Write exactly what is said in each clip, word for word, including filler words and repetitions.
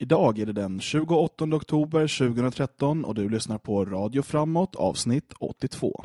Idag är det den tjugoåttonde oktober tjugohundratretton och du lyssnar på Radio Framåt avsnitt åttiotvå.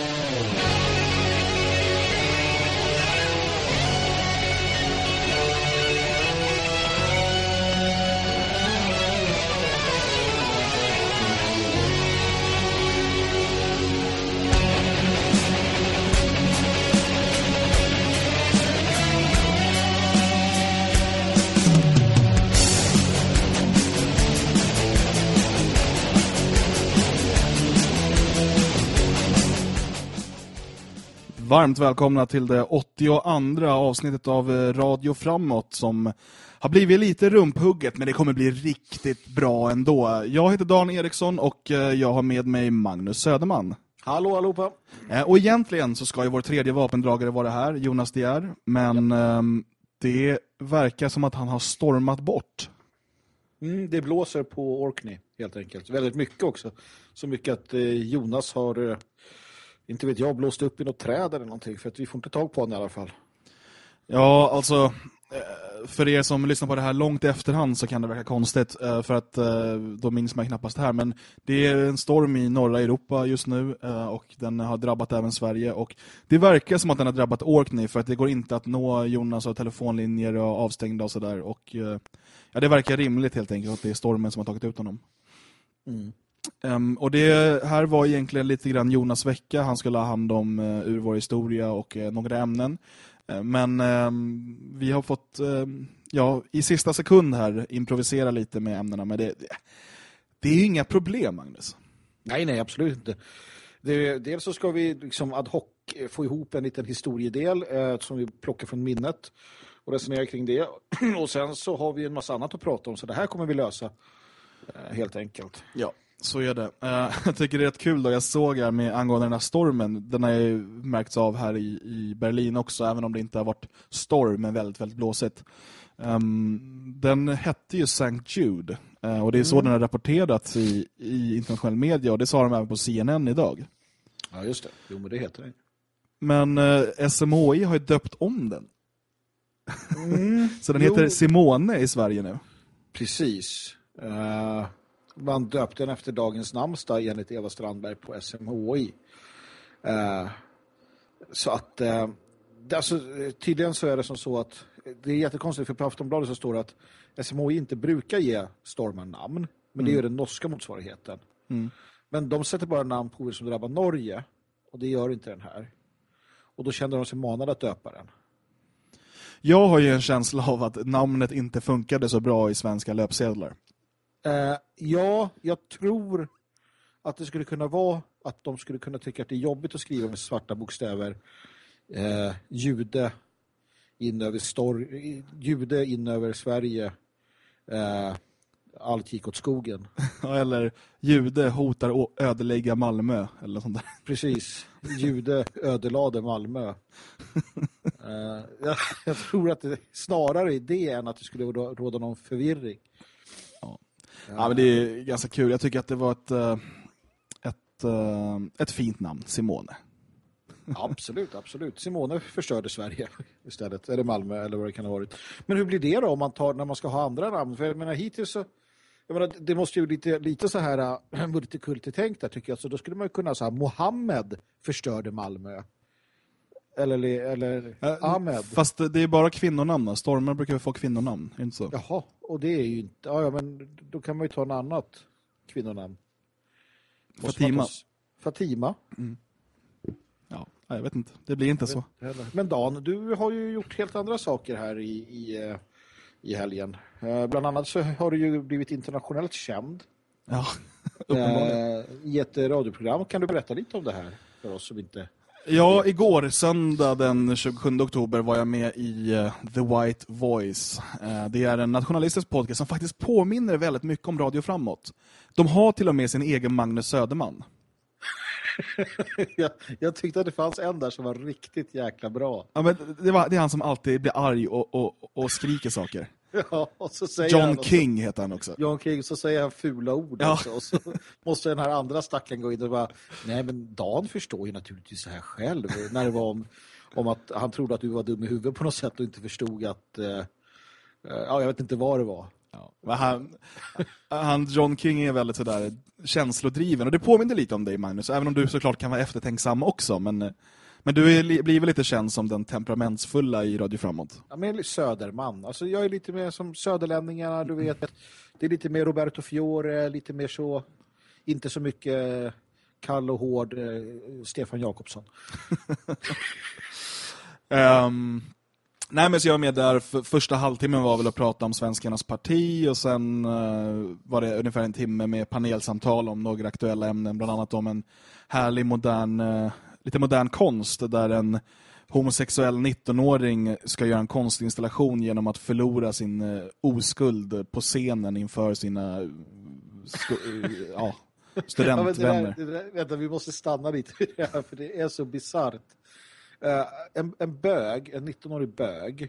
Varmt välkomna till det åttioandra avsnittet av Radio Framåt som har blivit lite rumphugget, men det kommer bli riktigt bra ändå. Jag heter Dan Eriksson och jag har med mig Magnus Söderman. Hallå allihopa. Och egentligen så ska ju vår tredje vapendragare vara här, Jonas De Geer, men ja. Det verkar som att han har stormat bort. Mm, det blåser på Orkney helt enkelt. Väldigt mycket också. Så mycket att eh, Jonas har... Eh... Inte vet jag, blåst upp i något träd eller någonting, för att vi får inte tag på honom i alla fall. Ja, alltså för er som lyssnar på det här långt i efterhand så kan det verka konstigt, för att då minns man knappast det här, men det är en storm i norra Europa just nu och den har drabbat även Sverige, och det verkar som att den har drabbat Orkney, för att det går inte att nå Jonas och telefonlinjer och avstängda och sådär, och ja, det verkar rimligt helt enkelt att det är stormen som har tagit ut honom. Mm. Um, och det här var egentligen lite grann Jonas vecka. Han skulle ha hand om uh, ur vår historia och uh, några ämnen. Uh, men um, vi har fått um, ja, i sista sekund här improvisera lite med ämnena. Men det, det, det är ju inga problem, Magnus. Nej, nej, absolut inte. Det, dels så ska vi liksom ad hoc få ihop en liten historiedel eh, som vi plockar från minnet och resonerar kring det. Och sen så har vi en massa annat att prata om, så det här kommer vi lösa eh, helt enkelt. Ja. Så är det. Uh, jag tycker det är rätt kul då. Jag såg här med angående den här stormen. Den har ju märkts av här i, i Berlin också, även om det inte har varit storm, men väldigt, väldigt blåsigt. Um, den hette ju Sankt Jude. Uh, och det är så mm. den har rapporterats i, i internationell media, och det sa de även på C N N idag. Ja, just det. Jo, men det heter det. Men uh, S M H I har ju döpt om den. Mm. Så den heter jo. Simone i Sverige nu. Precis. Uh... Man döpte den efter dagens namnsdag enligt Eva Strandberg på S M H I. Uh, så att uh, det, alltså, tydligen så är det som så att det är jättekonstigt, för på Aftonbladet så står det att S M H I inte brukar ge stormar namn, men mm. det är ju den norska motsvarigheten. Mm. Men de sätter bara namn på som drabbar Norge, och det gör inte den här. Och då kände de sig manade att döpa den. Jag har ju en känsla av att namnet inte funkade så bra i svenska löpsedlar. Uh, ja, jag tror att det skulle kunna vara att de skulle kunna tycka att det är jobbigt att skriva med svarta bokstäver. Uh, jude in över stor- jude in över Sverige. Uh, allt gick åt skogen. Eller jude hotar att ödelägga Malmö eller sånt där. Precis. Jude ödelade Malmö. uh, jag, jag tror att det snarare är det än att det skulle råda någon förvirring. Ja. Ja, men det är ganska kul. Jag tycker att det var ett, ett, ett fint namn, Simone. Absolut, absolut. Simone förstörde Sverige istället, eller Malmö eller vad det kan ha varit. Men hur blir det då om man tar, när man ska ha andra namn? För jag menar, hittills så, jag menar, det måste ju lite, lite så här multikulti-tänkt där, tycker jag. Så då skulle man kunna säga Mohammed förstörde Malmö. Eller, eller äh, Ahmed. Fast det är bara kvinnonamn. Stormar brukar få kvinnonamn, inte så? Jaha, och det är ju inte... Ja, ja, men då kan man ju ta en annat kvinnonamn. Fatima. Fatima. Mm. Ja, jag vet inte. Det blir inte så. Men Dan, du har ju gjort helt andra saker här i, i, i helgen. Eh, bland annat så har du ju blivit internationellt känd. Ja, uppenbarligen. Eh, I ett radioprogram. Kan du berätta lite om det här för oss som inte... Ja, igår, söndag den tjugosjunde oktober, var jag med i uh, The White Voice. Uh, det är en nationalistisk podcast som faktiskt påminner väldigt mycket om Radio Framåt. De har till och med sin egen Magnus Söderman. jag, jag tyckte att det fanns en där som var riktigt jäkla bra. Ja, men det, var, det är han som alltid blir arg och, och, och skriker saker. Ja, och så säger John han, King heter han också. John King, så säger han fula ord ja. också. Och så måste den här andra stacken gå in och bara, nej men Dan förstår ju naturligtvis så här själv. När det var om, om att han trodde att du var dum i huvudet på något sätt och inte förstod att, uh, uh, ja jag vet inte vad det var. Ja. Han, han, John King är väldigt sådär känslodriven. Och det påminner lite om dig, Magnus. Även om du såklart kan vara eftertänksam också. Men, men du är, blir väl lite känd som den temperamentsfulla i Radio Framåt. Ja, men lite söderman. Alltså, jag är lite mer som söderlänningarna, du vet. Det är lite mer Roberto Fiore, lite mer så... Inte så mycket kall och hård eh, Stefan Jakobsson. um, nej, men så jag var med där. För, första halvtimmen var väl att prata om Svenskarnas parti. Och sen uh, var det ungefär en timme med panelsamtal om några aktuella ämnen. Bland annat om en härlig modern, uh, lite modern konst. Där en homosexuell nittonåring ska göra en konstinstallation genom att förlora sin uh, oskuld på scenen inför sina uh, uh, ja, studentvänner. Ja, det där, det där, vänta, vi måste stanna lite vid det här, för det är så bizarrt. Uh, en, en bög, en nittonårig bög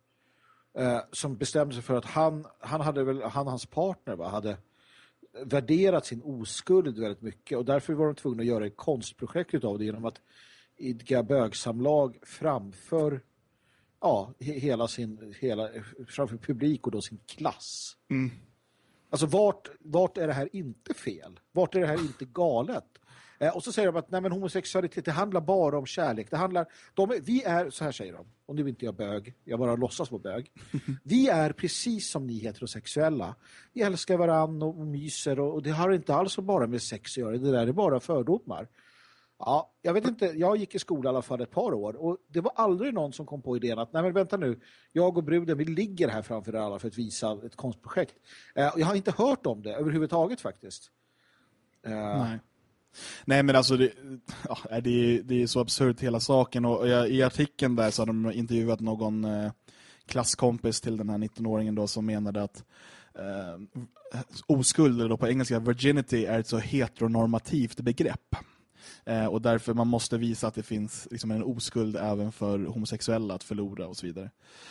uh, som bestämde sig för att han, han hade väl, han och hans partner va, hade värderat sin oskuld väldigt mycket, och därför var de tvungna att göra ett konstprojekt av det genom att idka bögsamlag framför ja, hela sin hela, framför publik och då sin klass. Mm. Alltså vart, vart är det här inte fel? Vart är det här inte galet? Eh, och så säger de att nej, men homosexualitet, det handlar bara om kärlek. Det handlar, de, vi är, så här säger de, och nu är inte jag bög, jag bara låtsas vara bög. Vi är precis som ni heterosexuella. Vi älskar varann och, och myser, och, och det har inte alls bara med sex att göra. Det där är bara fördomar. Ja, jag vet inte, jag gick i skola i alla fall ett par år, och det var aldrig någon som kom på idén att nej men vänta nu, jag och bruden, vi ligger här framför alla för att visa ett konstprojekt. Eh, jag har inte hört om det överhuvudtaget faktiskt. Eh, nej. Nej, men alltså det, ja, det, det är så absurt hela saken, och jag, i artikeln där så har de intervjuat någon eh, klasskompis till den här nittonåringen då, som menade att eh, oskuld, eller då på engelska virginity, är ett så heteronormativt begrepp. Eh, och därför man måste visa att det finns liksom en oskuld även för homosexuella att förlora och så vidare.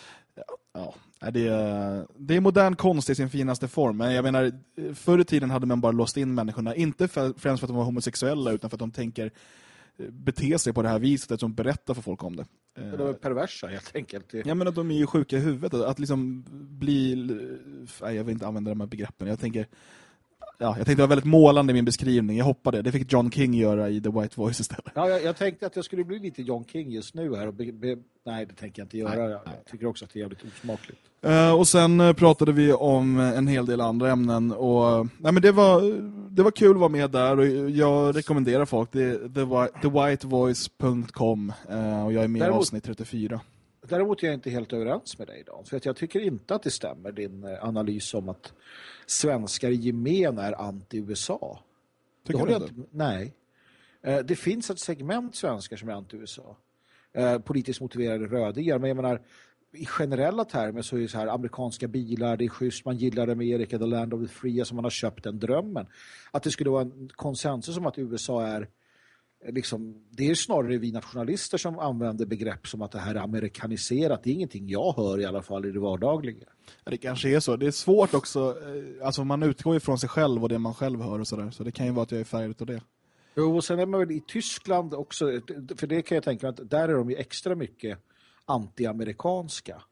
Ja, ja, det, är, det är modern konst i sin finaste form. Men jag menar, förr i tiden hade man bara låst in människorna, inte för, främst för att de var homosexuella, utan för att de tänker bete sig på det här viset, att de berättar för folk om det. De är perversa helt enkelt. Ja, men att de är ju sjuka i huvudet. Att liksom bli... Nej, jag vill inte använda de här begreppen. Jag tänker... Ja, jag tänkte vara väldigt målande i min beskrivning. Jag hoppade. Det fick John King göra i The White Voice istället. Ja, jag, jag tänkte att jag skulle bli lite John King just nu här. Och be, be, nej, det tänker jag inte göra. Nej, jag nej. tycker också att det är jävligt osmakligt. Uh, och sen uh, pratade vi om en hel del andra ämnen. Och, uh, nej, men det, var, det var kul att vara med där. Och jag rekommenderar folk. Det är the white voice punkt com. Uh, och jag är med i avsnitt trettiofyra. Däremot är jag inte helt överens med dig idag. För att jag tycker inte att det stämmer, din analys om att svenskar i gemen är anti-U S A. Tycker du inte? Nej. Det finns ett segment svenskar som är anti-U S A. Politiskt motiverade rödingar. Men jag menar, i generella termer så är det så här, amerikanska bilar, det är schysst, man gillar Amerika, the land of the free, alltså man har köpt den drömmen. Att det skulle vara en konsensus om att U S A är liksom, det är snarare vi nationalister som använder begrepp som att det här är amerikaniserat. Det är ingenting jag hör i alla fall i det vardagliga. Ja, det kanske är så. Det är svårt också. Alltså man utgår ju från sig själv och det man själv hör och sådär. Så det kan ju vara att jag är färgad av det. Jo, och sen är man väl i Tyskland också, för det kan jag tänka att där är de ju extra mycket anti-amerikanska.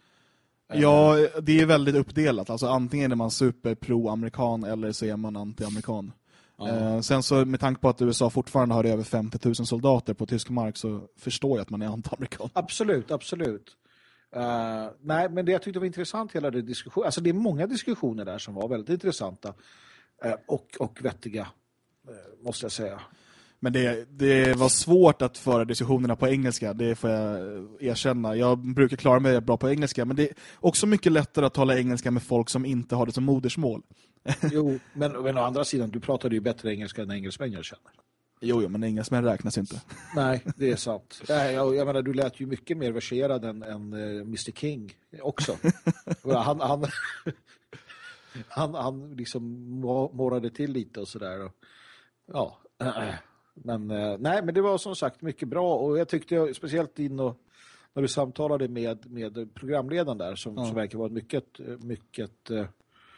Ja, det är väldigt uppdelat. Alltså antingen är man super pro-amerikan eller så är man anti-amerikan. Uh, sen så med tanke på att U S A fortfarande har över femtio tusen soldater på tysk mark, så förstår jag att man är anti-amerikan. Absolut, absolut. Uh, nej, men det jag tyckte var intressant hela det diskussion. Alltså det är många diskussioner där som var väldigt intressanta uh, och, och vettiga, uh, måste jag säga. Men det, det var svårt att föra diskussionerna på engelska, det får jag erkänna. Jag brukar klara mig bra på engelska, men det är också mycket lättare att tala engelska med folk som inte har det som modersmål. Jo, men, men å andra sidan, du pratade ju bättre engelska än engelsmän jag känner. Jo, jo, men engelsmän räknas inte. Nej, det är sant. Jag, jag menar, du lät ju mycket mer verserad än, än uh, mister King också. han, han, han, han liksom morrade till lite och sådär. Och, ja, äh, men äh, nej, men det var som sagt mycket bra. Och jag tyckte jag, speciellt in och när du samtalade med, med programledaren där som, ja. som verkar vara mycket, mycket uh,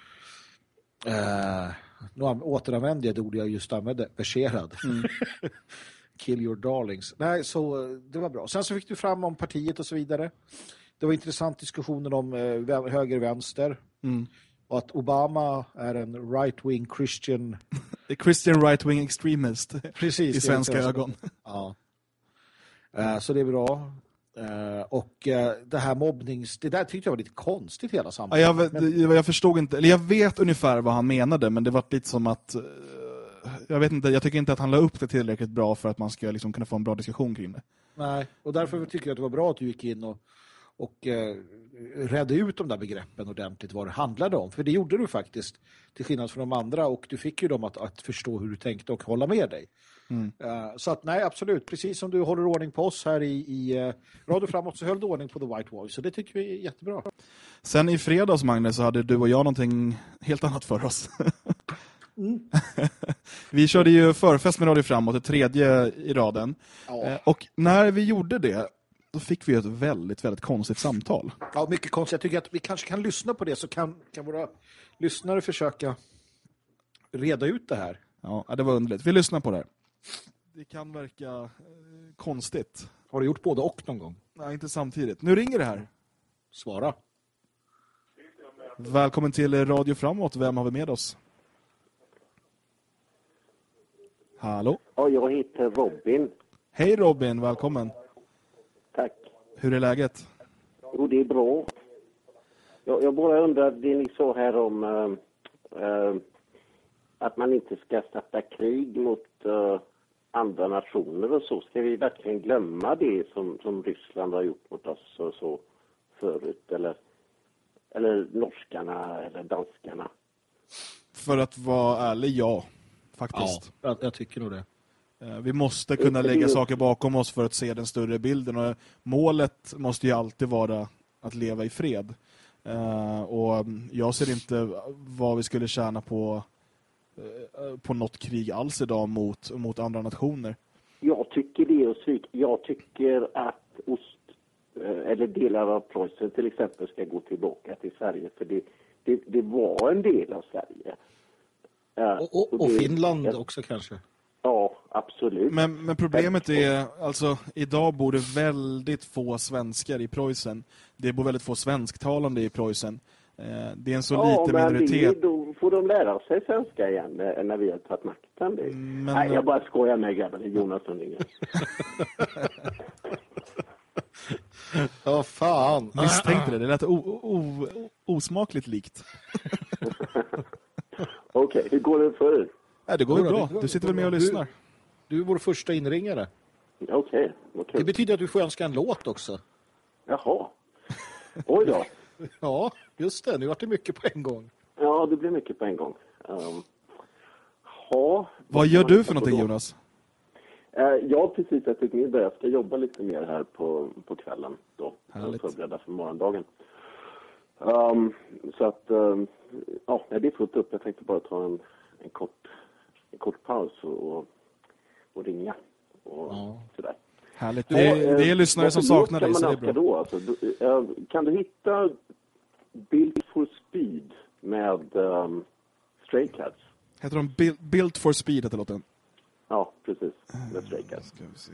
Uh, nu återanvände jag det ord jag just använde, verserad. Mm. Kill your darlings. Nej, så det var bra. Sen så fick du fram om partiet och så vidare. Det var intressant diskussioner om uh, höger-vänster. Mm. och att Obama är en right-wing Christian... Christian right-wing extremist. Precis, i svenska ögon. Ja. Uh, så det är bra. Uh, och uh, det här mobbnings... Det där tyckte jag var lite konstigt hela sammanhanget. Ja, jag, men... jag förstod inte... Eller jag vet ungefär vad han menade, men det var lite som att... Uh, jag vet inte, jag tycker inte att han la upp det tillräckligt bra för att man ska liksom kunna få en bra diskussion kring det. Nej, och därför tycker jag att det var bra att du gick in och, och uh, redde ut de där begreppen ordentligt vad det handlade om. För det gjorde du faktiskt, till skillnad från de andra, och du fick ju dem att, att förstå hur du tänkte och hålla med dig. Mm. Uh, så att nej, absolut, precis som du håller ordning på oss här i, i uh, Radio Framåt, så höll du ordning på The White Voice, så det tycker vi är jättebra. Sen i fredags, Magnus, så hade du och jag någonting helt annat för oss. Mm. Vi körde ju förfest med Radio Framåt, det tredje i raden. Ja. uh, och när vi gjorde det, då fick vi ett väldigt, väldigt konstigt samtal. Ja, mycket konstigt. Jag tycker att vi kanske kan lyssna på det, så kan, kan våra lyssnare försöka reda ut det här. Ja, det var underligt. Vi lyssnar på det här. Det kan verka eh, konstigt. Har du gjort både och någon gång? Nej, inte samtidigt. Nu ringer det här. Svara. Välkommen till Radio Framåt. Vem har vi med oss? Hallå? Ja, jag heter Robin. Hej Robin, välkommen. Tack. Hur är läget? Jo, det är bra. Jag, jag bara undrar, det ni sa här om äh, äh, att man inte ska starta krig mot äh, andra nationer och så. Ska vi verkligen glömma det som, som Ryssland har gjort mot oss och så förut? Eller, eller norskarna eller danskarna? För att vara ärlig, ja. Faktiskt. Ja, jag, jag tycker nog det. Vi måste kunna lägga saker bakom oss för att se den större bilden. Och målet måste ju alltid vara att leva i fred. Och jag ser inte vad vi skulle tjäna på på något krig alls idag mot, mot andra nationer. Jag tycker det är svik. Jag tycker att ost eller delar av Preussen till exempel ska gå tillbaka till Sverige. För det, det, det var en del av Sverige. Och, och, och Finland jag, också kanske. Ja, absolut. Men, men problemet är, alltså, idag bor det väldigt få svenskar i Preussen. Det bor väldigt få svensktalande i Preussen. Det är en så ja, liten men minoritet. Det, då får de lära sig svenska igen när vi har tagit makten. Det. Men, Nej, jag bara skojar med grabbar. Det är Jonas som ringer. Ja, fan. Misstänkte det. Det lät o- o- osmakligt likt. Okej, okay, hur går det för er? Ja, det går ju bra. Du sitter väl med och lyssnar. Du, du är vår första inringare. Okej. Okay, okay. Det betyder att du får önska en låt också. Jaha. Oj då. Ja, just det. Nu var det mycket på en gång. Ja, det blir mycket på en gång. Um, ha, vad gör du för någonting, Jonas? Uh, jag har precis ätit middag. Jag ska jobba lite mer här på, på kvällen då. Härligt. Förbereda för morgondagen. Um, så att, um, ja, det är fullt upp. Jag tänkte bara ta en, en, kort, en kort paus och, och ringa och ja. Sådär. Härligt. Det är, det är lyssnare som saknar dig, så det är bra. Då, alltså, du, uh, kan du hitta Built for Speed med um, Stray Cats? Heter de Built, Built for Speed, heter låten? Ja, precis. Med Stray Cats. Ska vi se.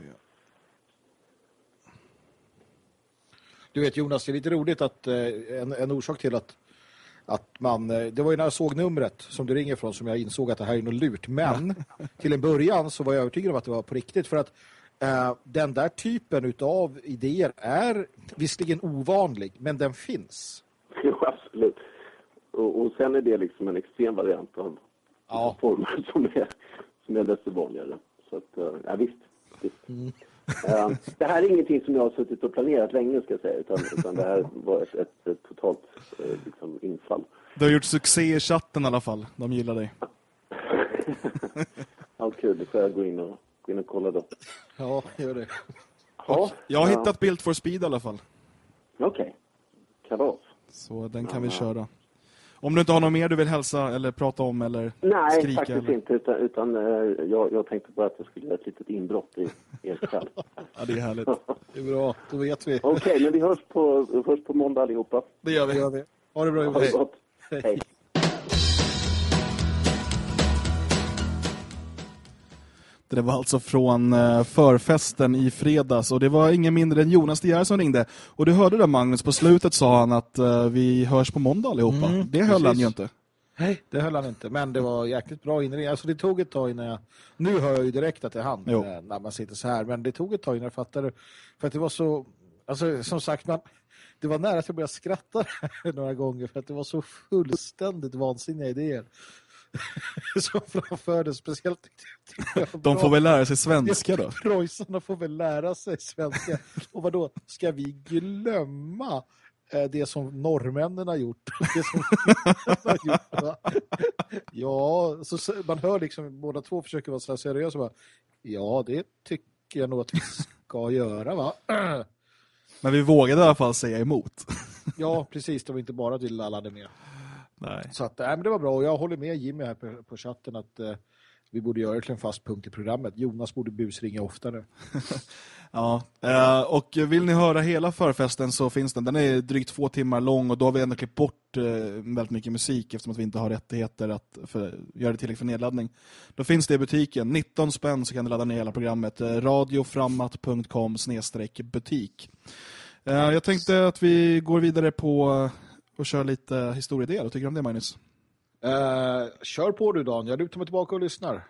Du vet, Jonas, det är lite roligt att eh, en, en orsak till att, att man... Eh, det var ju när jag såg numret som du ringer från som jag insåg att det här är något lurt. Men till en början så var jag övertygad om att det var på riktigt. För att eh, den där typen av idéer är visserligen ovanlig, men den finns. Jo, absolut. Och, och sen är det liksom en extrem variant av ja. former som är, som är desto vanligare. Så att, ja visst. visst. Mm. Uh, det här är ingenting som jag har suttit och planerat länge, ska jag säga, utan, utan det här var ett, ett, ett totalt uh, liksom, infall. Du har gjort succé i chatten i alla fall. De gillar dig. Ja, kul. Det får jag gå in och, gå in och kolla då. Ja, gör det. Ja, jag har uh, hittat Built for Speed i alla fall. Okej. Okay. Kalas. Så den kan uh, vi köra. Om du inte har något mer du vill hälsa eller prata om eller nej, skrika? Nej, faktiskt eller? inte. Utan, utan uh, jag, jag tänkte bara att jag skulle göra ett litet inbrott i er kväll. Ja, det är härligt. Det är bra, då vet vi. Okej, okay, men vi hörs på, vi hörs på måndag allihopa. Det gör vi. Det gör vi. Ha det bra, Jonas. Ha det gott. Hej. Hej. Det var alltså från uh, förfesten i fredags och det var ingen mindre än Jonas De Geer som ringde. Och du hörde det, Magnus, på slutet sa han att uh, vi hörs på måndag allihopa. Mm, det höll precis. Han ju inte. Nej, det höll han inte. Men det var jäkligt bra innan. Alltså det tog ett tag innan jag... Nu hör jag ju direkt att det är han jo. när man sitter så här. Men det tog ett tag innan jag fattade. För att det var så... Alltså som sagt, man... det var nära att jag började skratta några gånger. För att det var så fullständigt vansinniga idéer. Som framfördes speciellt. De får väl lära sig svenska då? Preussarna får väl lära sig svenska. Och vad då? Ska vi glömma det som norrmännen har gjort? Det som har gjort, va? Ja, så man hör liksom båda två försöker vara så seriösa. Va? Ja, det tycker jag nog att vi ska göra, va? Men vi vågade i alla fall säga emot. Ja, precis. Det var inte bara att vi lallade med. Nej. Så att, äh, men det var bra. Och jag håller med Jimmy här på, på chatten att eh, vi borde göra det till en fast punkt i programmet. Jonas borde busringa oftare. Ja, eh, och vill ni höra hela förfesten så finns den. Den är drygt två timmar lång och då har vi ändå klippt bort eh, väldigt mycket musik eftersom att vi inte har rättigheter att för, göra det tillräckligt för nedladdning. Då finns det i butiken. nitton spänn så kan du ladda ner hela programmet. Eh, radioframmat punkt com snedstreck butik. Eh, jag tänkte att vi går vidare på... och kör lite historiedel. Vad tycker du om det, Magnus? Uh, kör på du, Dan. Jag lutar mig tillbaka och lyssnar.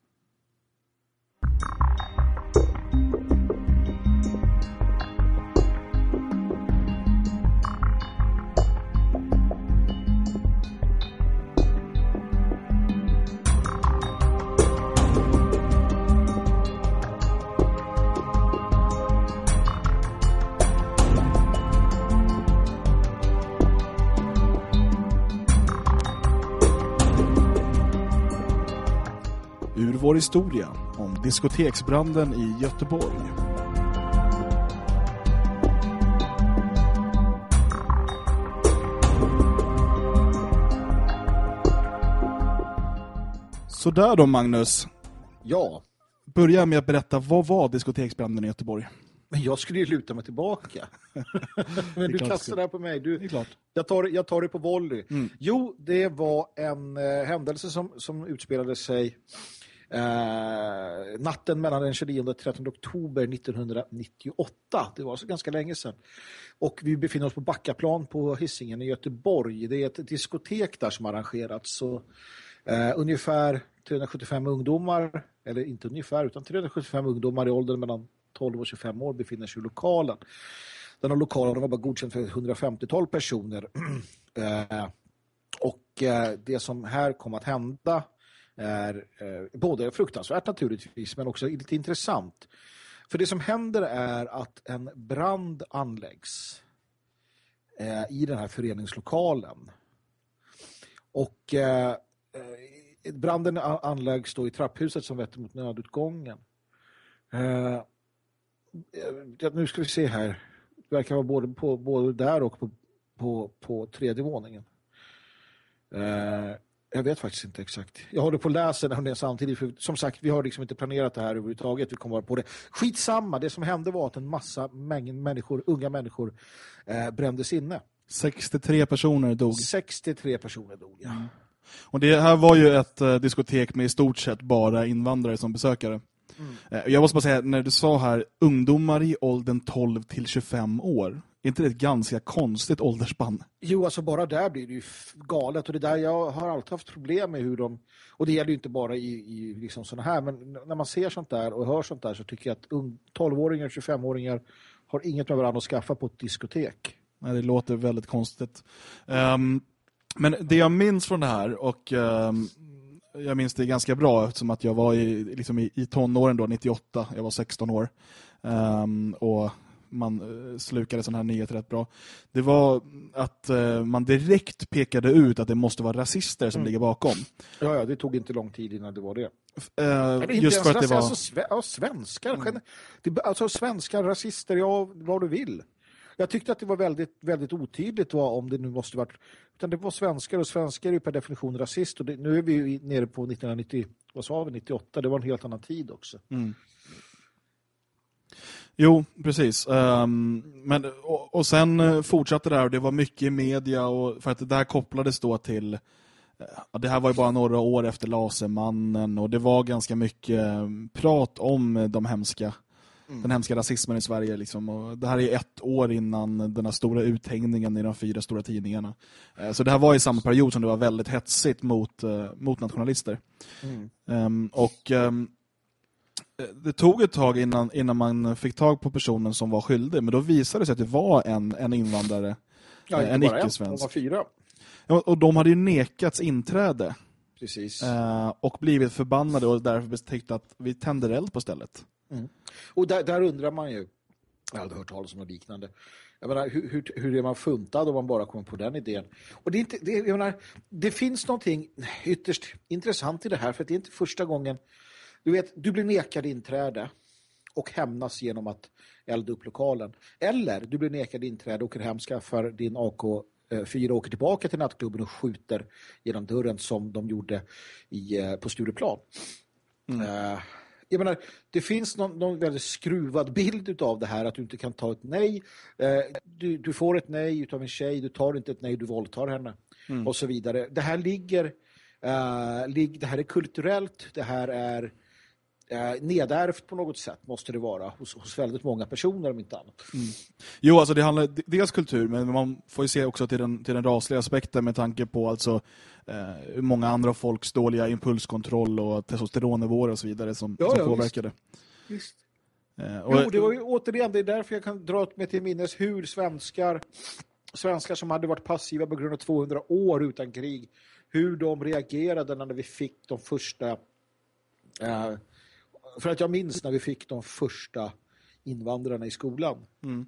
Ur vår historia om diskoteksbranden i Göteborg. Så där då, Magnus. Ja. Börja med att berätta, vad var diskoteksbranden i Göteborg? Men jag skulle ju luta mig tillbaka. Men du kastar det här på mig. Du, det är klart. Jag, tar, jag tar det på volley. Mm. Jo, det var en eh, händelse som, som utspelade sig eh, natten mellan den tjugonionde och trettonde oktober nittonhundranittioåtta. Det var så ganska länge sedan. Och vi befinner oss på Backaplan på Hisingen i Göteborg. Det är ett diskotek där som arrangerats. Så, eh, ungefär trehundrasjuttiofem ungdomar, eller inte ungefär utan trehundrasjuttiofem ungdomar i åldern mellan tolv och tjugofem år befinner sig i lokalen. Den här lokalen var bara godkänd för hundrafemtio personer. eh, och eh, det som här kommer att hända är eh, både fruktansvärt naturligtvis men också lite intressant. För det som händer är att en brand anläggs eh, i den här föreningslokalen. Och eh, branden anläggs då i trapphuset som vetter mot nödutgången. Eh, Ja, nu ska vi se här. Det verkar vara både, på, både där och på, på, på tredje våningen. Eh, jag vet faktiskt inte exakt. Jag håller på att läsa det samtidigt. För, som sagt, vi har liksom inte planerat det här överhuvudtaget. Vi kommer vara på det. Skitsamma. Det som hände var att en massa mängd människor, unga människor eh, brändes inne. sextiotre personer dog. sextiotre personer dog, ja. Mm. Och det här var ju ett uh, diskotek med i stort sett bara invandrare som besökare. Mm. Jag måste bara säga, när du sa här ungdomar i åldern tolv till tjugofem år, är inte det ett ganska konstigt åldersspann? Jo, alltså bara där blir det ju galet. Och det där, jag har alltid haft problem med hur de, och det gäller ju inte bara i, i liksom sådana här, men när man ser sånt där och hör sånt där så tycker jag att tolv-åringar och tjugofem-åringar har inget med varandra att skaffa på ett diskotek. Nej, det låter väldigt konstigt. Um, men det jag minns från det här, och um, jag minns det ganska bra eftersom att jag var i, liksom i, i tonåren då, nittioåtta. Jag var sexton år. Um, och man uh, slukade sån här nyheter rätt bra. Det var att uh, man direkt pekade ut att det måste vara rasister som mm. ligger bakom. Ja, ja, det tog inte lång tid innan det var det. Uh, det just för att det var... Alltså, sve... ja, svenskar. Mm. Det, alltså svenskar, rasister, ja, vad du vill. Jag tyckte att det var väldigt, väldigt otydligt vad, om det nu måste varit. Utan det var svenskar, och svenskar är ju per definition rasist. Och det, nu är vi ju nere på nittonhundranittio, vad sa vi, nittioåtta. Det var en helt annan tid också. Mm. Jo, precis. Um, men, och, och sen fortsatte det här, och det var mycket i media. Och för att det där kopplades då till Ja, det här var ju bara några år efter Lasermannen och det var ganska mycket prat om de hemska, mm. den hemska rasismen i Sverige. Liksom. Och det här är ett år innan den här stora uthängningen i de fyra stora tidningarna. Så det här var i samma period som det var väldigt hetsigt mot, mot nationalister. Mm. Um, och um, det tog ett tag innan, innan man fick tag på personen som var skyldig, men då visade det sig att det var en, en invandrare, ja, en icke-svensk. Det var fyra. Och de hade ju nekats inträde. Precis. Eh, och blivit förbannade och därför tänkte att vi tänder eld på stället. Mm. Och där, där undrar man ju, jag hade hört talas om något liknande. Jag menar, hur, hur, hur är man funtad om man bara kommer på den idén? Och det, är inte, det, jag menar, det finns någonting ytterst intressant i det här, för att det är inte första gången. Du vet, du blir nekad inträde och hämnas genom att elda upp lokalen. Eller du blir nekad inträde och åker hem, skaffar din A K fyra, åker tillbaka till nattklubben och skjuter genom dörren som de gjorde i, på Stureplan. Mm. Uh, jag menar, det finns någon, någon väldigt skruvad bild av det här, att du inte kan ta ett nej. Uh, du, du får ett nej utav en tjej, du tar inte ett nej, du våldtar henne. Mm. Och så vidare. Det här ligger, uh, lig, det här är kulturellt, det här är Eh, nedärvt på något sätt måste det vara hos, hos väldigt många personer om inte annat. Mm. Jo, alltså det handlar dels kultur, men man får ju se också till den, till den rasliga aspekten med tanke på alltså eh, många andra folks dåliga impulskontroll och testosteronnivåer och så vidare som, ja, som ja, påverkade. Visst. Visst. Eh, och, jo, det var ju återigen, det är därför jag kan dra mig till minnes hur svenskar svenskar som hade varit passiva på grund av tvåhundra år utan krig, hur de reagerade när vi fick de första eh, för att jag minns när vi fick de första invandrarna i skolan. Mm.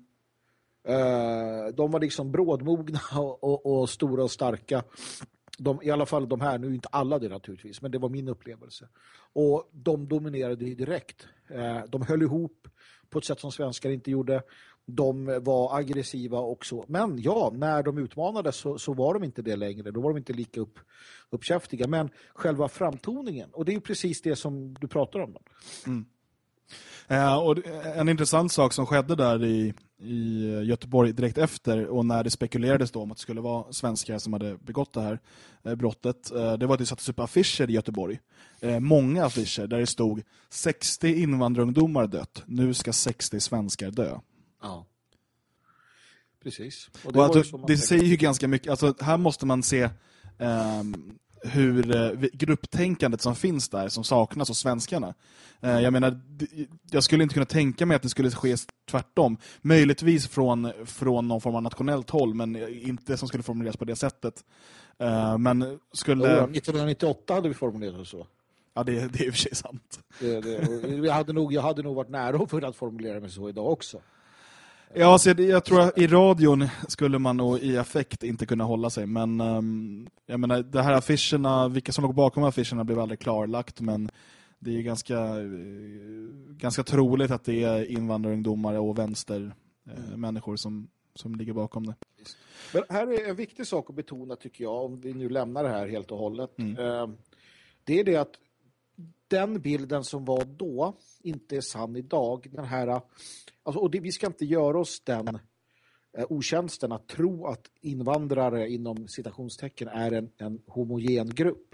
Uh, de var liksom brådmogna och, och, och stora och starka. De, i alla fall de här, nu är inte alla det naturligtvis, men det var min upplevelse. Och de dominerade ju direkt. Uh, de höll ihop på ett sätt som svenskar inte gjorde. De var aggressiva och så. Men ja, när de utmanades så, så var de inte det längre. Då var de inte lika upp, uppkäftiga. Men själva framtoningen, och det är ju precis det som du pratar om. Mm. Eh, och en intressant sak som skedde där i, i Göteborg direkt efter, och när det spekulerades då om att det skulle vara svenskar som hade begått det här eh, brottet, eh, det var att det sattes upp affischer i Göteborg. Eh, många affischer där det stod sextio invandrarungdomar dött. Nu ska sextio svenskar dö. Ja. Precis. Och det, och alltså, det säger ju ganska mycket. Alltså, här måste man se um, hur uh, grupptänkandet som finns där, som saknas hos svenskarna. Uh, jag menar, jag skulle inte kunna tänka mig att det skulle ske tvärtom. Möjligtvis från, från någon form av nationellt håll, men inte som skulle formuleras på det sättet. Uh, men skulle... Ja, nittonhundranittioåtta hade vi formulerat det så. Ja, det, det är i och för sig sant. Det, det, jag, hade nog, jag hade nog varit nära för att formulera mig så idag också. Ja, så det, jag tror att i radion skulle man nog i affekt inte kunna hålla sig. Men um, jag menar, det här affischerna, vilka som låg bakom affischerna blev aldrig klarlagt. Men det är ganska, ganska troligt att det är invandrarungdomar och vänster eh, människor som, som ligger bakom det. Men här är en viktig sak att betona, tycker jag, om vi nu lämnar det här helt och hållet. Mm. Eh, det är det att den bilden som var då inte är sann idag. Den här, alltså, och det, vi ska inte göra oss den eh, otjänsten att tro att invandrare inom citationstecken är en, en homogen grupp.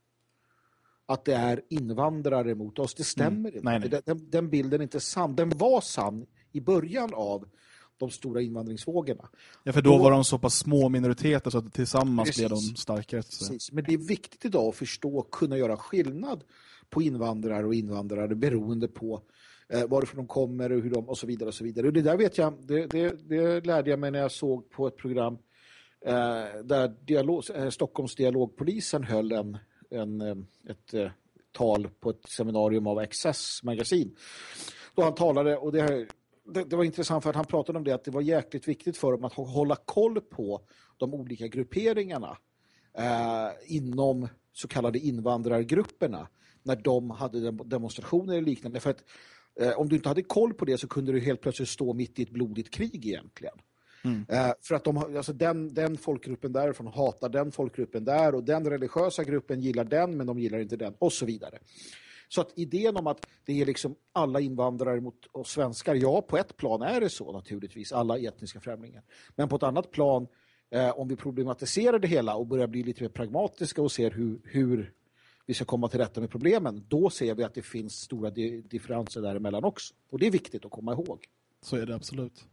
Att det är invandrare mot oss. Det stämmer mm. inte. Nej, nej. Den, den bilden är inte sann. Den var sann i början av de stora invandringsvågorna. Ja, för då, då var de så pass små minoriteter så att tillsammans precis, blev de starkare. Precis. Men det är viktigt idag att förstå och kunna göra skillnad på invandrare och invandrare beroende på eh, varifrån de kommer och hur de och så vidare och så vidare. Och det där vet jag, det, det, det lärde jag mig när jag såg på ett program eh, där dialog, eh, Stockholms dialogpolisen höll en, en, ett eh, tal på ett seminarium av Access magasin. Då han talade, och det, det, det var intressant för att han pratade om det, att det var jäkligt viktigt för dem att hålla koll på de olika grupperingarna eh, inom så kallade invandrargrupperna när de hade demonstrationer eller liknande. För att eh, om du inte hade koll på det så kunde du helt plötsligt stå mitt i ett blodigt krig egentligen. Mm. Eh, för att de, alltså den, den folkgruppen därifrån hatar den folkgruppen där, och den religiösa gruppen gillar den men de gillar inte den, och så vidare. Så att idén om att det är liksom alla invandrare mot oss svenskar, ja, på ett plan är det så naturligtvis, alla etniska främlingar. Men på ett annat plan Eh, om vi problematiserar det hela och börjar bli lite mer pragmatiska och ser hur, hur vi ska komma till rätta med problemen, då ser vi att det finns stora di- differenser däremellan också. Och det är viktigt att komma ihåg. Så är det absolut.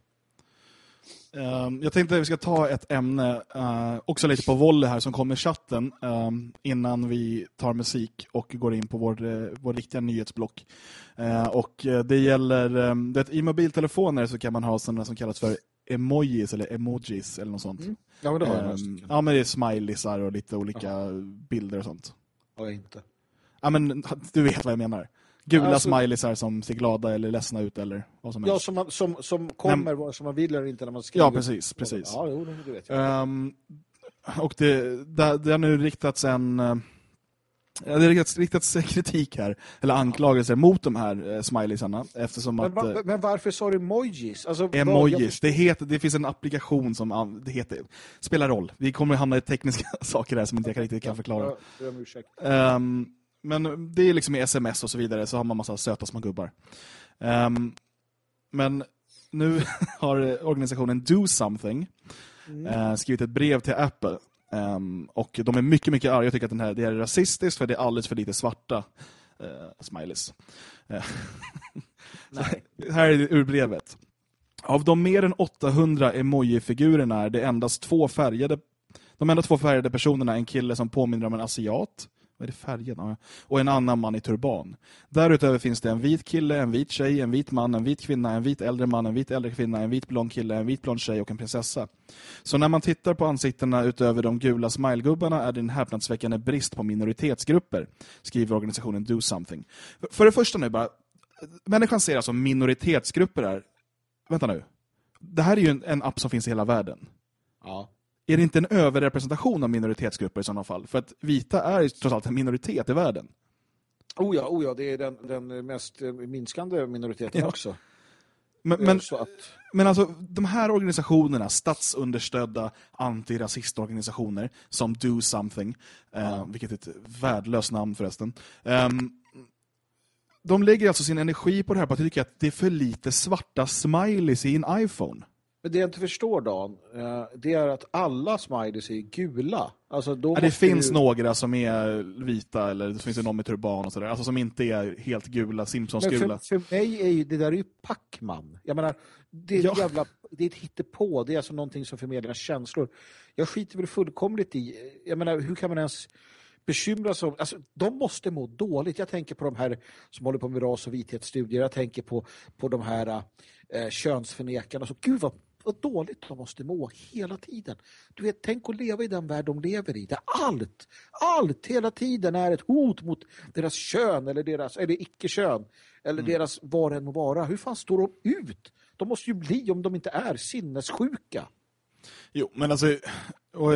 Um, jag tänkte att vi ska ta ett ämne, uh, också lite på volley här som kommer i chatten um, innan vi tar musik och går in på vår, uh, vår riktiga nyhetsblock. Uh, och uh, det gäller, um, det, i mobiltelefoner så kan man ha sådana som kallas för emojis eller emojis eller något sånt. Mm. Ja, men det har jag um, Ja, men det är smileysar och lite olika Aha. bilder och sånt. Ja, jag inte. Ja, men du vet vad jag menar. Gula alltså, smileysar som ser glada eller ledsna ut eller vad som helst. Ja, som, man, som, som kommer men, som man vill eller inte när man skriver. Ja, precis. precis. Ja, jo, det vet jag. Um, och det, det, det har nu riktats en... Uh, det har riktats, riktats kritik här, eller anklagelser mot de här uh, smileysarna. Eftersom men, att, va, uh, men varför sa du emojis? Alltså, emojis, det, heter, det finns en applikation som det heter, spelar roll. Vi kommer att hamna i tekniska saker här som inte jag riktigt kan förklara. Um, Men det är liksom i sms och så vidare, så har man massa söta små gubbar. Um, men nu har organisationen Do Something mm. uh, skrivit ett brev till Apple. Um, och de är mycket, mycket arga. Jag tycker att den här, det är rasistiskt för det är alldeles för lite svarta uh, smileys. Uh, Nej. Här är det ur brevet. Av de mer än åttahundra emoji-figurerna är det endast två färgade, de enda två färgade personerna en kille som påminner om en asiat. Vad är det färgen? Ja. Och en annan man i turban. Därutöver finns det en vit kille, en vit tjej, en vit man, en vit kvinna, en vit äldre man, en vit äldre kvinna, en vit blond kille, en vit blond tjej och en prinsessa. Så när man tittar på ansiktena utöver de gula smilegubbarna är det en häpnadsväckande brist på minoritetsgrupper, skriver organisationen Do Something. För det första nu bara, människan ser alltså minoritetsgrupper här. Vänta nu. Det här är ju en, en app som finns i hela världen. Ja. Är det inte en överrepresentation av minoritetsgrupper i sådana fall? För att vita är trots allt en minoritet i världen. Oh ja, oh ja, det är den, den mest minskande minoriteten ja. också. Men, men, så att... men alltså, de här organisationerna, statsunderstödda antirasistorganisationer som Do Something, ja. eh, vilket är ett värdelöst namn förresten, eh, de lägger alltså sin energi på det här på att tycka att det är för lite svarta smileys i en iPhone. Men det jag inte förstår, Dan, det är att alla smileys är gula. Alltså, då ja, det finns ju... några som är vita, eller det finns någon med turban och sådär. Alltså som inte är helt gula, Simpsons-gula. För, för mig är ju, det där är ju Pac-Man. Jag menar, det är, ja. jävla, det är ett hittepå. Det är alltså någonting som förmedlar känslor. Jag skiter väl fullkomligt i. Jag menar, hur kan man ens bekymra sig om? Alltså, de måste må dåligt. Jag tänker på de här som håller på med ras- och vithetsstudier. Jag tänker på, på de här eh, könsförnekarna. Så, gud vad vad dåligt de måste må hela tiden. Du vet, tänk att leva i den värld de lever i. Där allt, allt hela tiden är ett hot mot deras kön eller deras, eller icke-kön. Eller mm. deras var än må vara. Hur fan står de ut? De måste ju bli, om de inte är sinnessjuka. Jo, men alltså... Och,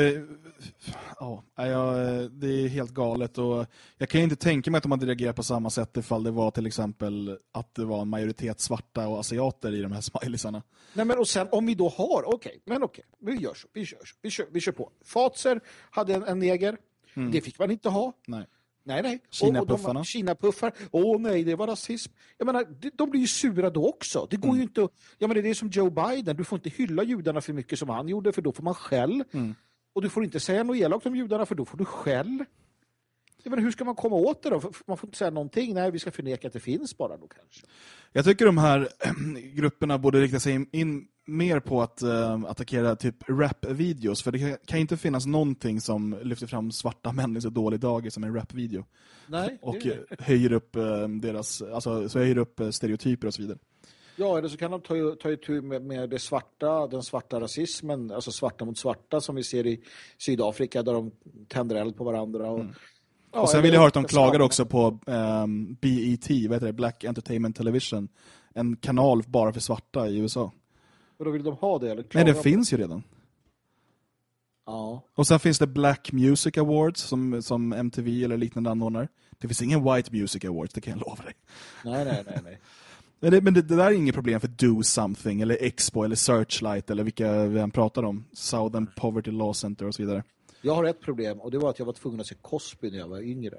ja, jag, det är helt galet och jag kan inte tänka mig att de hade reagerat på samma sätt ifall det var till exempel att det var en majoritet svarta och asiater i de här smileysarna. Nej, men och sen om vi då har, okej, okay, men okej, okay, vi gör så, vi kör så, vi kör, vi kör på. Fatser hade en, en neger, mm. det fick man inte ha. Nej. Nej, nej. Kina-puffarna. Kina-puffar. Åh nej, det var rasism. Jag menar, de blir ju sura då också. Det går mm. ju inte att... Jag menar, det är som Joe Biden. Du får inte hylla judarna för mycket som han gjorde, för då får man skäll. Mm. Och du får inte säga något elakt om judarna, för då får du skäll. Jag menar, hur ska man komma åt det då? Man får inte säga någonting. Nej, vi ska förneka att det finns bara då kanske. Jag tycker de här grupperna borde rikta sig in mer på att uh, attackera typ rap-videos. För det kan, kan inte finnas någonting som lyfter fram svarta män i så dålig dag som en rap-video. Nej. Och uh, höjer upp uh, deras, alltså så höjer upp uh, stereotyper och så vidare. Ja, eller så kan de ta, ta itu med, med det svarta, den svarta rasismen, alltså svarta mot svarta som vi ser i Sydafrika där de tänder eld på varandra. Och, mm. ja, och sen vill jag höra att de klagar också på um, B E T, vad heter det? Black Entertainment Television. En kanal bara för svarta i U S A. Och då vill de ha det? Eller Nej, det på... finns ju redan. Ja. Och sen finns det Black Music Awards som, som M T V eller liknande anordnar. Det finns ingen White Music Awards, det kan jag lova dig. Nej, nej, nej, nej. Men, det, men det, det där är inget problem för Do Something eller Expo eller Searchlight eller vilka vi än pratar om. Southern Poverty Law Center och så vidare. Jag har ett problem och det var att jag var tvungen att se Cosby när jag var yngre.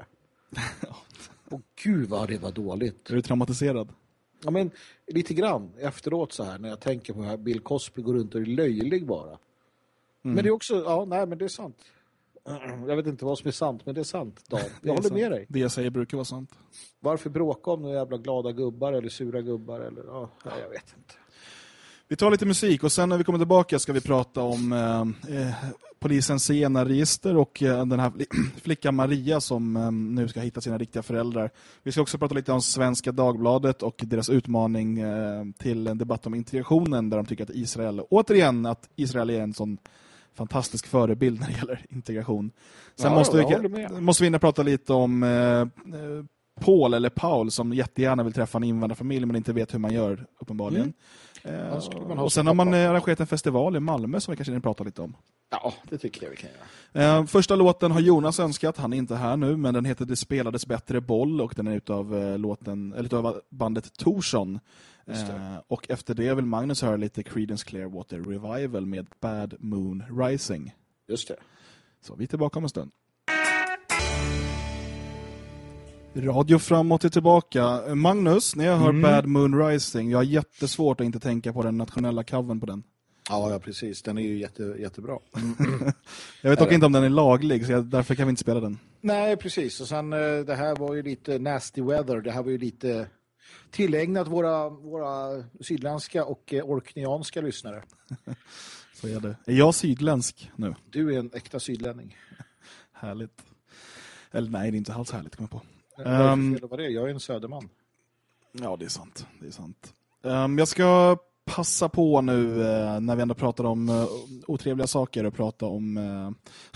Och gud vad det var dåligt. Är du traumatiserad? Ja, men lite grann efteråt så här när jag tänker på hur Bill Cosby går runt och är löjlig bara. Men det är också, ja, nej men det är sant. Jag vet inte vad som är sant, men det är sant, Dan. Jag håller sant. med dig. Det jag säger brukar vara sant. Varför bråka om några jävla glada gubbar eller sura gubbar? Eller, ja, jag vet inte. Vi tar lite musik och sen när vi kommer tillbaka ska vi prata om eh, polisens zigenarregister och eh, den här flickan Maria som eh, nu ska hitta sina riktiga föräldrar. Vi ska också prata lite om Svenska Dagbladet och deras utmaning eh, till en debatt om integrationen där de tycker att Israel, återigen att Israel är en sån fantastisk förebild när det gäller integration. Sen Ja, måste, vi, måste vi in och prata lite om eh, Paul eller Paul som jättegärna vill träffa en invandrarfamilj men inte vet hur man gör uppenbarligen. Mm. Eh, och, och sen har man arrangerat en festival i Malmö som vi kanske pratar lite om. Ja, det tycker jag vi kan göra. Eh, första låten har Jonas önskat, han är inte här nu, men den heter Det spelades bättre boll och den är utav eh, låten eller utav bandet Torsson. Eh, och efter det vill Magnus höra lite Creedence Clearwater Revival med Bad Moon Rising. Just det. Så vi är tillbaka om en stund. Radio framåt är tillbaka. Magnus, när jag hör mm. Bad Moon Rising, jag har jättesvårt att inte tänka på den nationella covern på den. Ja, ja precis. Den är ju jätte, jättebra. Jag vet dock inte om den är laglig, så jag, därför kan vi inte spela den. Nej, precis. Och sen, det här var ju lite nasty weather. Det här var ju lite tillägnat våra, våra sydländska och orknianska lyssnare. Så är det. Är jag sydländsk nu? Du är en äkta sydlänning. Härligt. Eller nej, det är inte alls härligt, kommer jag på. Um, vad det är? Jag är en söderman. Ja, det är sant. Det är sant. Um, jag ska passa på nu uh, när vi ändå pratar om uh, otrevliga saker och prata om uh,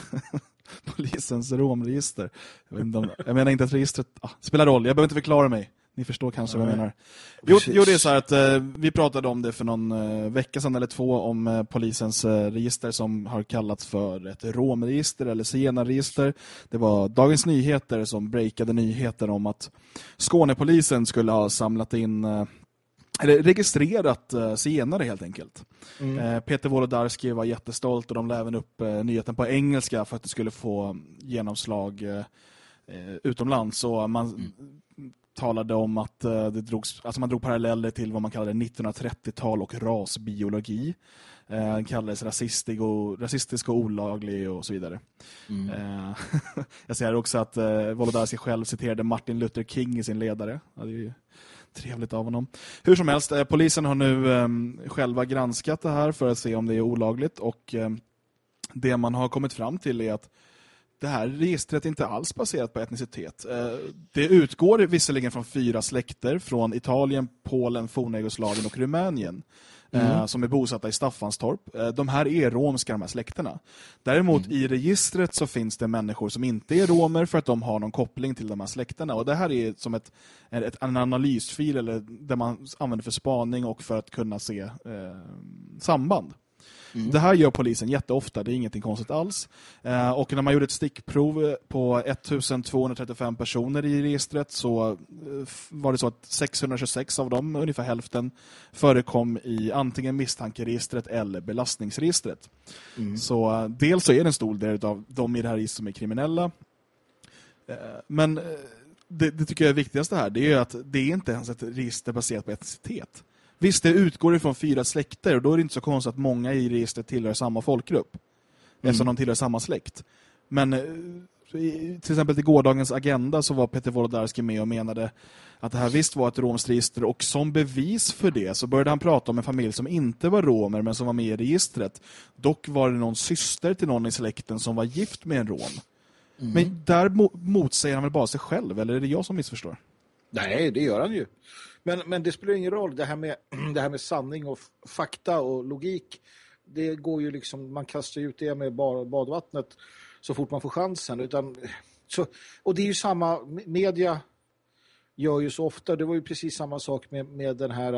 polisens romregister. Jag, vet inte om, jag menar inte att registret ah, spelar roll. Jag behöver inte förklara mig. Ni förstår kanske Nej. vad jag menar. Jo, jo, det är så här att uh, vi pratade om det för någon uh, vecka sedan eller två om uh, polisens uh, register som har kallats för ett romregister eller zigenarregister. Det var Dagens Nyheter som breakade nyheter om att Skånepolisen skulle ha samlat in uh, eller registrerat uh, zigenare helt enkelt. Mm. Uh, Peter Wolodarski var jättestolt och de lade även upp uh, nyheten på engelska för att det skulle få genomslag uh, uh, utomlands. Så man mm. talade om att uh, det drogs, alltså man drog paralleller till vad man kallade nittonhundratrettiotal och rasbiologi. Uh, den kallades rasistisk och, rasistisk och olaglig och så vidare. Mm. Uh, jag ser också att uh, Wolodarski själv citerade Martin Luther King i sin ledare. Ja, det är ju trevligt av honom. Hur som helst, uh, polisen har nu um, själva granskat det här för att se om det är olagligt och um, det man har kommit fram till är att det här registret är inte alls baserat på etnicitet. Det utgår visserligen från fyra släkter från Italien, Polen, Fornjugoslavien och Rumänien mm. som är bosatta i Staffanstorp. De här är romska, de här släkterna. Däremot mm. i registret så finns det människor som inte är romer för att de har någon koppling till de här släkterna. Och det här är som ett, ett, en analysfil eller där man använder för spaning och för att kunna se eh, samband. Mm. Det här gör polisen jätteofta, det är ingenting konstigt alls. Eh, och när man gjorde ett stickprov på ettusentvåhundratrettiofem personer i registret så eh, var det så att sexhundratjugosex av dem, ungefär hälften, förekom i antingen misstankeregistret eller belastningsregistret. Mm. Så eh, dels så är det en stor del av de i det här registret som är kriminella. Eh, men eh, det, det tycker jag är viktigast här, det är att det är inte ens ett register baserat på etnicitet. Visst, det utgår ifrån fyra släkter och då är det inte så konstigt att många i registret tillhör samma folkgrupp. Mm. Eftersom de tillhör samma släkt. Men till exempel i gårdagens agenda så var Peter Wolodarski med och menade att det här visst var ett romsregister och som bevis för det så började han prata om en familj som inte var romer men som var med i registret. Dock var det någon syster till någon i släkten som var gift med en rom. Mm. Men där motsäger han väl bara sig själv, eller är det jag som missförstår? Nej, det gör han ju. Men, men det spelar ingen roll, det här med, det här med sanning och fakta och logik, det går ju liksom, man kastar ut det med badvattnet så fort man får chansen. Utan, så, och det är ju samma, media gör ju så ofta, det var ju precis samma sak med, med den här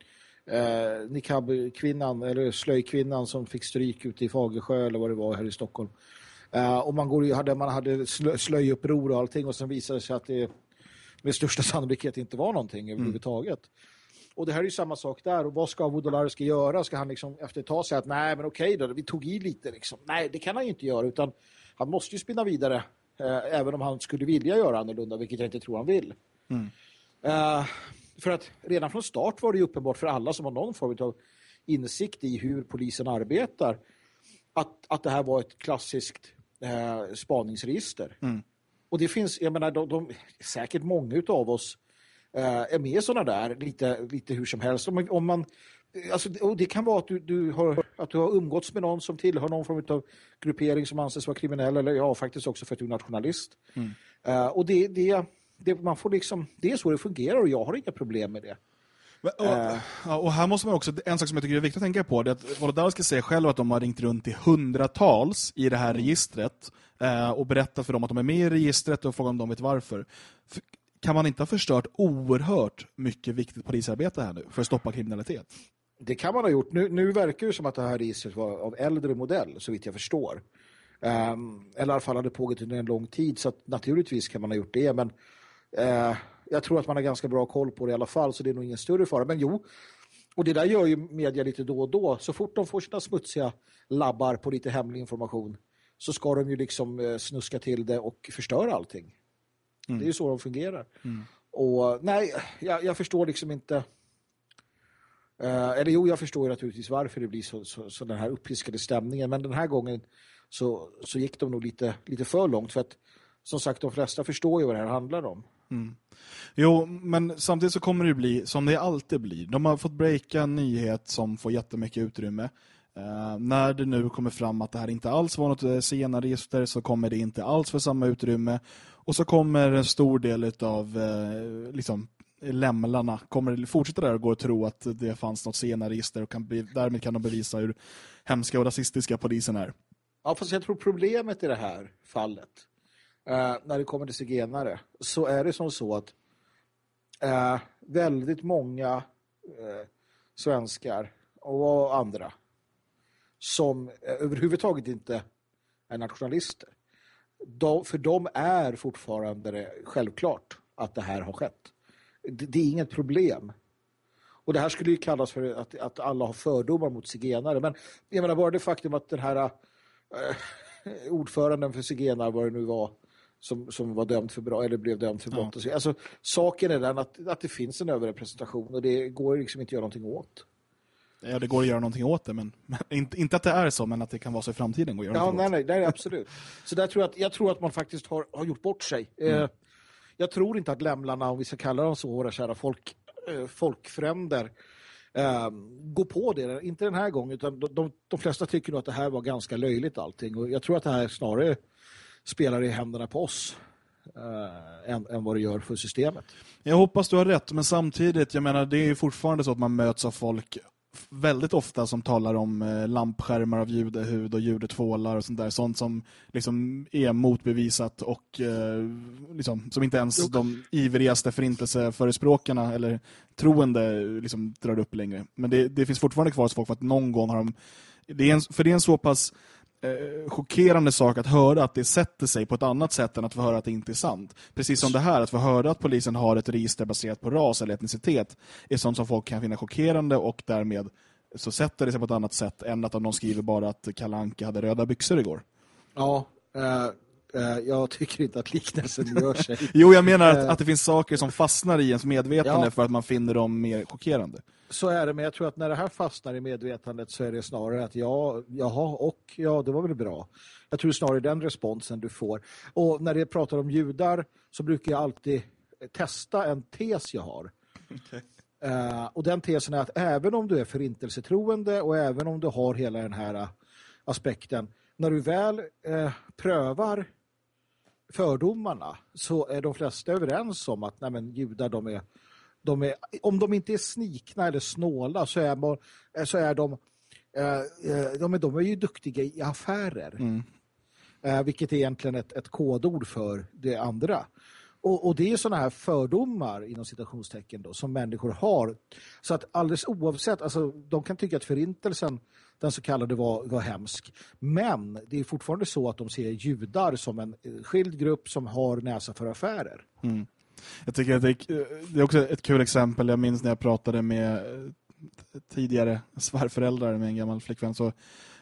eh, niqab-kvinnan, eller slöjkvinnan som fick stryk ute i Fagersjö eller vad det var här i Stockholm. Eh, och man, går ju, hade, man hade slö, slöjuppror och allting och sen visade det sig att det med största sannolikhet inte var någonting överhuvudtaget. Mm. Och det här är ju samma sak där. Och vad ska Wolodarski göra? Ska han liksom efter ett tag säga att nej men okej då, vi tog i lite liksom. Nej, det kan han ju inte göra utan han måste ju spinna vidare eh, även om han skulle vilja göra annorlunda, vilket jag inte tror han vill. Mm. Eh, för att redan från start var det ju uppenbart för alla som har någon form av insikt i hur polisen arbetar att, att det här var ett klassiskt eh, spaningsregister. Mm. Och det finns, jag menar, de, de, säkert många av oss eh, är med sådana där lite, lite hur som helst. Om, om man, alltså, och det kan vara att du, du har, att du har umgåtts med någon som tillhör någon form av gruppering som anses vara kriminell, eller ja, faktiskt också för att du är nationalist. Mm. Uh, och det, det, det, man får liksom, det är så det fungerar och jag har inga problem med det. Och, uh, och här måste man också, en sak som jag tycker är viktigt att tänka på, det är att Wolodarski säger själv att de har ringt runt i hundratals i det här registret uh, och berättat för dem att de är med i registret och frågar om de vet varför. För, kan man inte ha förstört oerhört mycket viktigt polisarbete här nu för att stoppa kriminalitet? Det kan man ha gjort. Nu, nu verkar det som att det här registret var av äldre modell, så vitt jag förstår. Um, eller i alla fall hade pågått under en lång tid, så att naturligtvis kan man ha gjort det, men uh, jag tror att man har ganska bra koll på det i alla fall, så det är nog ingen större fara. Men jo, och det där gör ju media lite då och då. Så fort de får sina smutsiga labbar på lite hemlig information så ska de ju liksom uh, snuska till det och förstöra allting. Mm. Det är ju så de fungerar. Mm. Och nej, jag, jag förstår liksom inte. Uh, eller jo, jag förstår ju naturligtvis varför det blir så, så, så den här uppiskade stämningen. Men den här gången så, så gick de nog lite, lite för långt. För att som sagt, de flesta förstår ju vad det här handlar om. Mm. Jo, men samtidigt så kommer det bli som det alltid blir. De har fått breaka en nyhet som får jättemycket utrymme. Uh, när det nu kommer fram att det här inte alls var något sena-register, så kommer det inte alls för samma utrymme. Och så kommer en stor del av uh, liksom, lämlarna kommer fortsätta där och gå och tro att det fanns något sena-register och kan be- därmed kan de bevisa hur hemska och rasistiska polisen är. Ja, fast jag tror problemet i det här fallet, uh, när det kommer till zigenare, så är det som så att uh, väldigt många uh, svenskar och andra som överhuvudtaget inte är nationalister. De, för dem är fortfarande det självklart att det här har skett. Det, det är inget problem. Och det här skulle ju kallas för att, att alla har fördomar mot zigenare. Men jag menar, bara det faktum att den här äh, ordföranden för zigenare, vad det nu var, som, som var dömd för brott, eller blev dömd för brott. Ja. Alltså, saken är den att, att det finns en överrepresentation och det går liksom inte att göra någonting åt. Ja, det går att göra någonting åt det, men inte, inte att det är så, men att det kan vara så i framtiden. Går att göra ja, nej, åt. nej, nej, absolut. Så där tror jag, att, jag tror att man faktiskt har, har gjort bort sig. Mm. Eh, jag tror inte att lämlarna, om vi ska kalla dem så, våra kära folk, eh, folkfränder, eh, går på det. Inte den här gången, utan de, de, de flesta tycker nog att det här var ganska löjligt allting. Och jag tror att det här snarare spelar i händerna på oss eh, än, än vad det gör för systemet. Jag hoppas du har rätt, men samtidigt, jag menar, det är fortfarande så att man möts av folk väldigt ofta som talar om eh, lampskärmar av judehud och judetvålar och sånt där, sånt som liksom är motbevisat och eh, liksom, som inte ens jo. de ivrigaste förintelseförespråkarna eller troende liksom drar upp längre. Men det, det finns fortfarande kvar hos folk för att någon gång har de, det är en, för det är en så pass Eh, chockerande sak att höra att det sätter sig på ett annat sätt än att få höra att det inte är sant. Precis som det här, att få höra att polisen har ett register baserat på ras eller etnicitet är sånt som folk kan finna chockerande, och därmed så sätter det sig på ett annat sätt än att någon skriver bara att Kalle Anka hade röda byxor igår. Ja, eh, eh, jag tycker inte att liknelsen gör sig. Jo, jag menar att, att det finns saker som fastnar i ens medvetande ja. för att man finner dem mer chockerande. Så är det, men jag tror att när det här fastnar i medvetandet så är det snarare att ja, jaha, och ja, det var väl bra. Jag tror snarare den responsen du får. Och när jag pratar om judar så brukar jag alltid testa en tes jag har. Okay. Uh, och den tesen är att även om du är förintelsetroende och även om du har hela den här uh, aspekten, när du väl uh, prövar fördomarna så är de flesta överens om att nej, men judar, de är De är, om de inte är snikna eller snåla så är, man, så är de, eh, de, är, de är ju duktiga i affärer. Mm. Eh, vilket är egentligen ett, ett kodord för det andra. Och, och det är sådana här fördomar inom citationstecken då, som människor har. Så att alldeles oavsett, alltså, de kan tycka att förintelsen, den så kallade, var, var hemsk. Men det är fortfarande så att de ser judar som en skild grupp som har näsa för affärer. Mm. Jag tycker att det är, det är också ett kul exempel. Jag minns när jag pratade med tidigare svärföräldrar med en gammal flickvän, så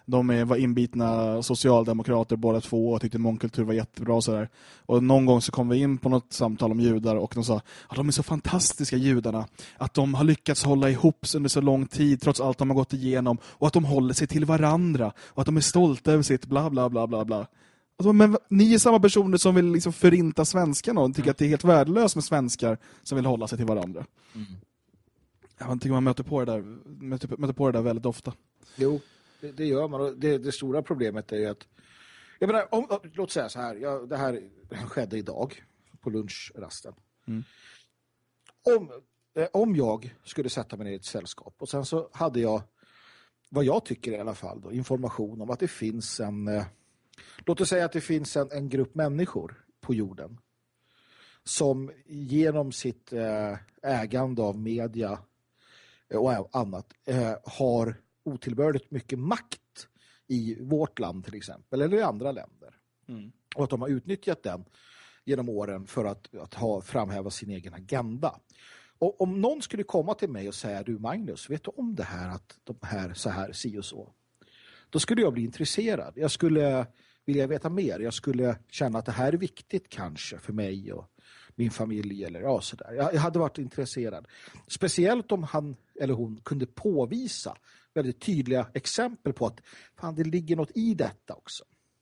De är, var inbitna socialdemokrater båda två och tyckte mångkultur var jättebra och sådär. Och någon gång så kom vi in på något samtal om judar och de sa att de är så fantastiska judarna. Att de har lyckats hålla ihop under så lång tid trots allt de har gått igenom. Och att de håller sig till varandra. Och att de är stolta över sitt bla bla bla bla bla. Alltså, men ni är samma personer som vill liksom förinta svenskarna och tycker mm. att det är helt värdelöst med svenskar som vill hålla sig till varandra. Mm. Jag tycker man möter på det där, möter, möter på det där väldigt ofta. Jo, det, det gör man. Och det, det stora problemet är ju att jag menar, om, låt säga så här, jag, det här skedde idag på lunchrasten. Mm. Om, eh, om jag skulle sätta mig ner i ett sällskap och sen så hade jag, vad jag tycker i alla fall då, information om att det finns en eh, låt oss säga att det finns en, en grupp människor på jorden som genom sitt eh, ägande av media och annat eh, har otillbörligt mycket makt i vårt land till exempel eller i andra länder. Mm. Och att de har utnyttjat den genom åren för att, att ha, framhäva sin egen agenda. Och om någon skulle komma till mig och säga, du Magnus, vet du om det här att de här så här, si och så? Då skulle jag bli intresserad. Jag skulle vilja veta mer. Jag skulle känna att det här är viktigt kanske för mig och min familj eller ja, sådär. Jag, jag hade varit intresserad. Speciellt om han eller hon kunde påvisa väldigt tydliga exempel på att fan, det ligger något i detta också.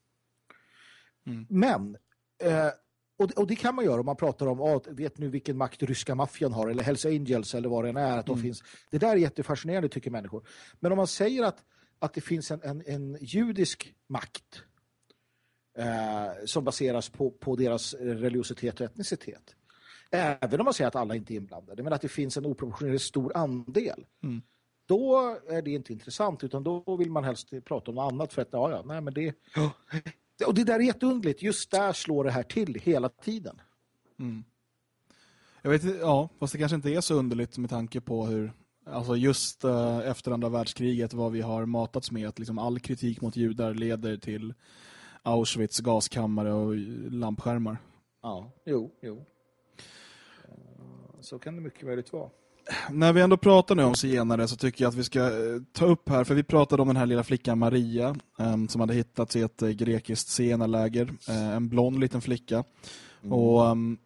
Mm. Men eh, och, och det kan man göra om man pratar om ah, vet nu vilken makt ryska maffian har eller Hells Angels eller vad det än är att de mm. finns. Det där är jättefascinerande tycker människor. Men om man säger att, att det finns en, en, en judisk makt eh, som baseras på, på deras religiositet och etnicitet. Även om man säger att alla inte är inblandade men att det finns en oproportionerligt stor andel. Mm. Då är det inte intressant utan då vill man helst prata om något annat för att ja, ja nej men det och det där är jätteundligt. Just där slår det här till hela tiden. Mm. Jag vet ja, fast det kanske inte är så underligt med tanke på hur alltså just uh, efter andra världskriget vad vi har matats med att liksom all kritik mot judar leder till Auschwitz, gaskammare och lampskärmar. Ja, jo, jo. Så kan det mycket väl vara. När vi ändå pratar nu om zigenare så tycker jag att vi ska ta upp här, för vi pratade om den här lilla flickan Maria um, som hade hittats i ett uh, grekiskt zigenarläger, uh, en blond liten flicka. Mm. Och um,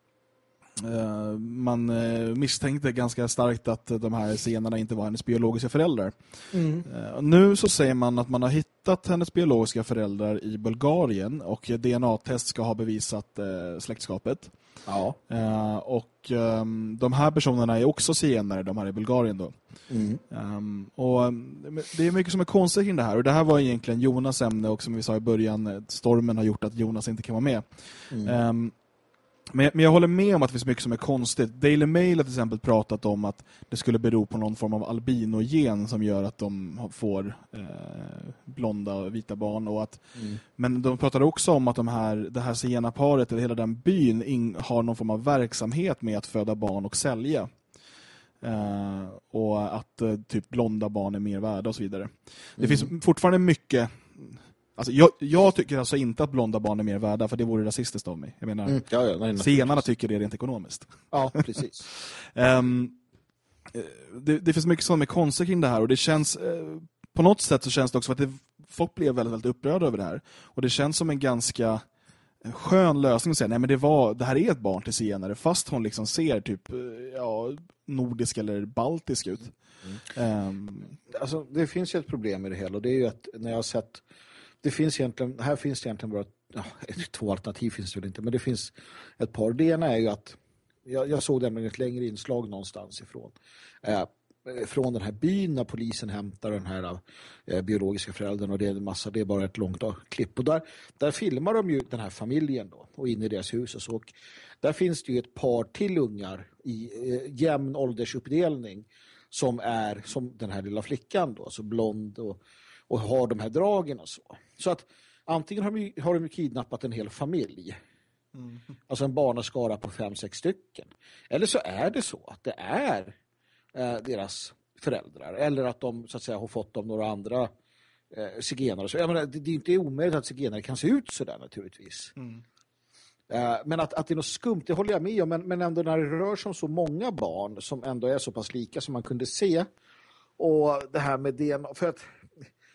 uh, man uh, misstänkte ganska starkt att uh, de här zigenarna inte var hennes biologiska föräldrar. Mm. Uh, nu så säger man att man har hittat hennes biologiska föräldrar i Bulgarien och D N A-test ska ha bevisat uh, släktskapet. Ja. Uh, och um, de här personerna är också zigenare, de här i Bulgarien då. Mm. Um, och um, det är mycket som är konstigt kring det här. Och det här var egentligen Jonas ämne och som vi sa i början, stormen har gjort att Jonas inte kan vara med. Mm. Um, men, men jag håller med om att det finns mycket som är konstigt. Daily Mail har till exempel pratat om att det skulle bero på någon form av albinogen som gör att de får eh, blonda och vita barn. Och att, mm. Men de pratade också om att de här, det här zigenarparet eller hela den byn in, har någon form av verksamhet med att föda barn och sälja. Eh, och att eh, typ blonda barn är mer värda och så vidare. Mm. Det finns fortfarande mycket... Alltså, jag, jag tycker alltså inte att blonda barn är mer värda för det vore rasistiskt av mig. Jag menar, mm, ja, ja, nej, zigenarna tycker det är rent ekonomiskt. Ja, precis. um, det, det finns mycket som är konstigt kring det här och det känns, uh, på något sätt så känns det också att det, folk blev väldigt, väldigt upprörda över det här. Och det känns som en ganska skön lösning att säga, nej men det, var, det här är ett barn till zigenare fast hon liksom ser typ ja, nordisk eller baltisk ut. Mm. Um, alltså, det finns ju ett problem med det hela och det är ju att när jag har sett det finns egentligen, här finns det egentligen bara ja, två alternativ finns det väl inte, men det finns ett par. Det ena är ju att jag, jag såg det med ett längre inslag någonstans ifrån. Eh, från den här byn när polisen hämtar den här eh, biologiska föräldern och det är en massa, det är bara ett långt klipp. Och där, där filmar de ju den här familjen då och in i deras hus och så. Och där finns det ju ett par till ungar i eh, jämn åldersuppdelning som är som den här lilla flickan då, alltså blond och och har de här dragen och så. Så att antingen har de, har de kidnappat en hel familj. Mm. Alltså en barnaskara på fem, sex stycken. Eller så är det så att det är eh, deras föräldrar. Eller att de så att säga har fått av några andra eh, zigenare. Så jag menar, det, det är inte omöjligt att zigenare kan se ut sådär naturligtvis. Mm. Eh, men att, att det är något skumt, det håller jag med om. Men, men ändå när det rör sig om så många barn som ändå är så pass lika som man kunde se. Och det här med D N A, för att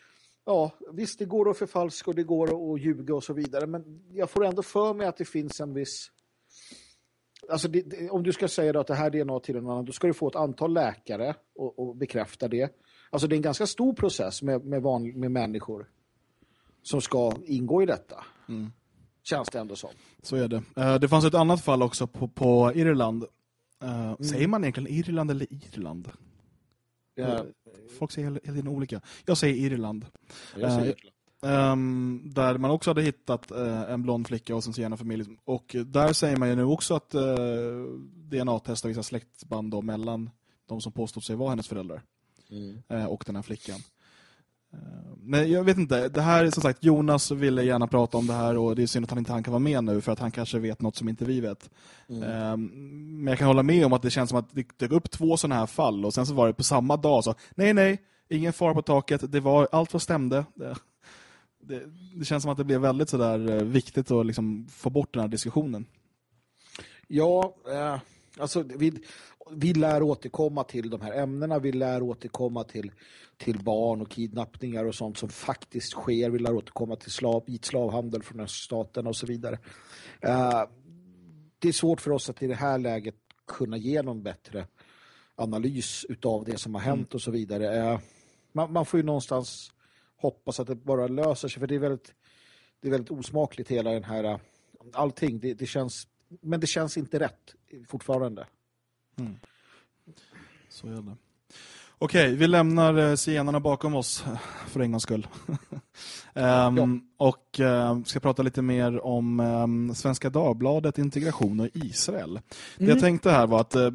ja, visst det går att förfalska och det går att ljuga och så vidare, men jag får ändå för mig att det finns en viss, alltså det, det, om du ska säga då att det här är D N A till en annan, då ska du få ett antal läkare och, och bekräfta det. Alltså det är en ganska stor process med, med, van, med människor som ska ingå i detta. Mm. Känns det ändå så. Så är det. Uh, det fanns ett annat fall också på, på Irland. Uh, mm. Säger man egentligen Irland eller Irland? Ja. Uh, folk säger hela tiden olika. Jag säger Irland. Jag säger Irland. Um, där man också hade hittat uh, en blond flicka och sin senare familj. Och där säger man ju nu också att uh, D N A-testar vissa släktband då, mellan de som påstod sig vara hennes föräldrar mm. uh, och den här flickan. Uh, men jag vet inte, det här är som sagt, Jonas ville gärna prata om det här och det är synd att han inte han kan vara med nu för att han kanske vet något som inte vi vet. Mm. Uh, men jag kan hålla med om att det känns som att det dök upp två sådana här fall och sen så var det på samma dag så nej nej, ingen far på taket, det var, allt var stämde. Det, Det, det känns som att det blev väldigt så där viktigt att liksom få bort den här diskussionen. Ja, eh, alltså vi, vi lär återkomma till de här ämnena. Vi lär återkomma till, till barn och kidnappningar och sånt som faktiskt sker. Vi lär återkomma till slav, vit slavhandel från öststaten och så vidare. Eh, det är svårt för oss att i det här läget kunna ge någon bättre analys utav det som har hänt mm. och så vidare. Eh, man, man får ju någonstans hoppas att det bara löser sig, för det är väldigt, det är väldigt osmakligt hela den här allting, det, det känns, men det känns inte rätt fortfarande. Mm. Så är det. Okej, vi lämnar scenerna bakom oss för en gångs skull. um, ja. Och uh, ska prata lite mer om um, Svenska Dagbladet, integration och Israel. Mm. Det jag tänkte här var att uh,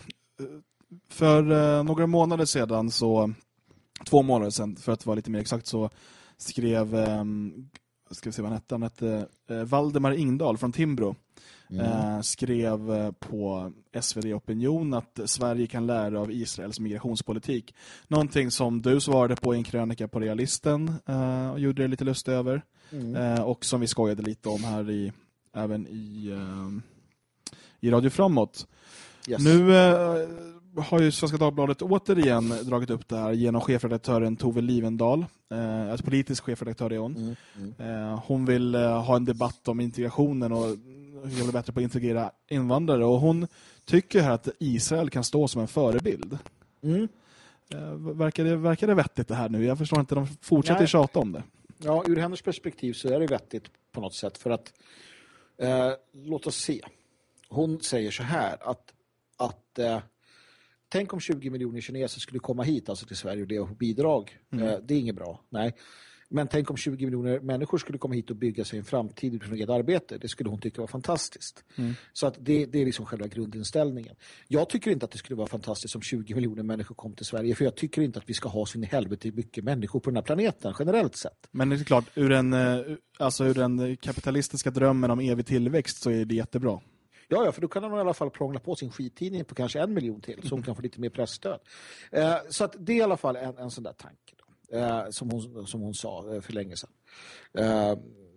för uh, några månader sedan så Två månader sedan, för att vara lite mer exakt, så skrev eh, ska vi se vad han hette, han hette eh, Valdemar Ingdahl från Timbro mm. eh, skrev eh, på S V D Opinion att Sverige kan lära av Israels migrationspolitik. Någonting som du svarade på i en krönika på Realisten eh, och gjorde det lite lust över mm. eh, och som vi skojade lite om här i, även i, eh, i Radio Framåt. Yes. Nu eh, har ju Svenska Dagbladet återigen dragit upp det här genom chefredaktören Tove Livendal. Eh, alltså politisk chefredaktör är hon. Mm, mm. Eh, hon vill eh, ha en debatt om integrationen och hur det bättre på att integrera invandrare. Och hon tycker här att Israel kan stå som en förebild. Mm. Eh, verkar, det, verkar det vettigt det här nu? Jag förstår inte, de fortsätter Nej. tjata om det. Ja, ur hennes perspektiv så är det vettigt på något sätt. För att, eh, låt oss se. Hon säger så här att, att eh, tänk om tjugo miljoner kineser skulle komma hit, alltså till Sverige, och det och bidrag. Mm. Eh, det är inget bra, nej. Men tänk om tjugo miljoner människor skulle komma hit och bygga sig en framtid utifrån eget arbete. Det skulle hon tycka var fantastiskt. Mm. Så att det, det är liksom själva grundinställningen. Jag tycker inte att det skulle vara fantastiskt om tjugo miljoner människor kom till Sverige. För jag tycker inte att vi ska ha sin helvete mycket människor på den här planeten, generellt sett. Men det är klart, ur den, alltså ur den kapitalistiska drömmen om evig tillväxt så är det jättebra. Ja, ja, för då kan han i alla fall prångla på sin skittidning på kanske en miljon till. Så hon kan få lite mer pressstöd. Eh, så att det är i alla fall en, en sån där tanke då, eh, som, hon, som hon sa för länge sedan. Eh,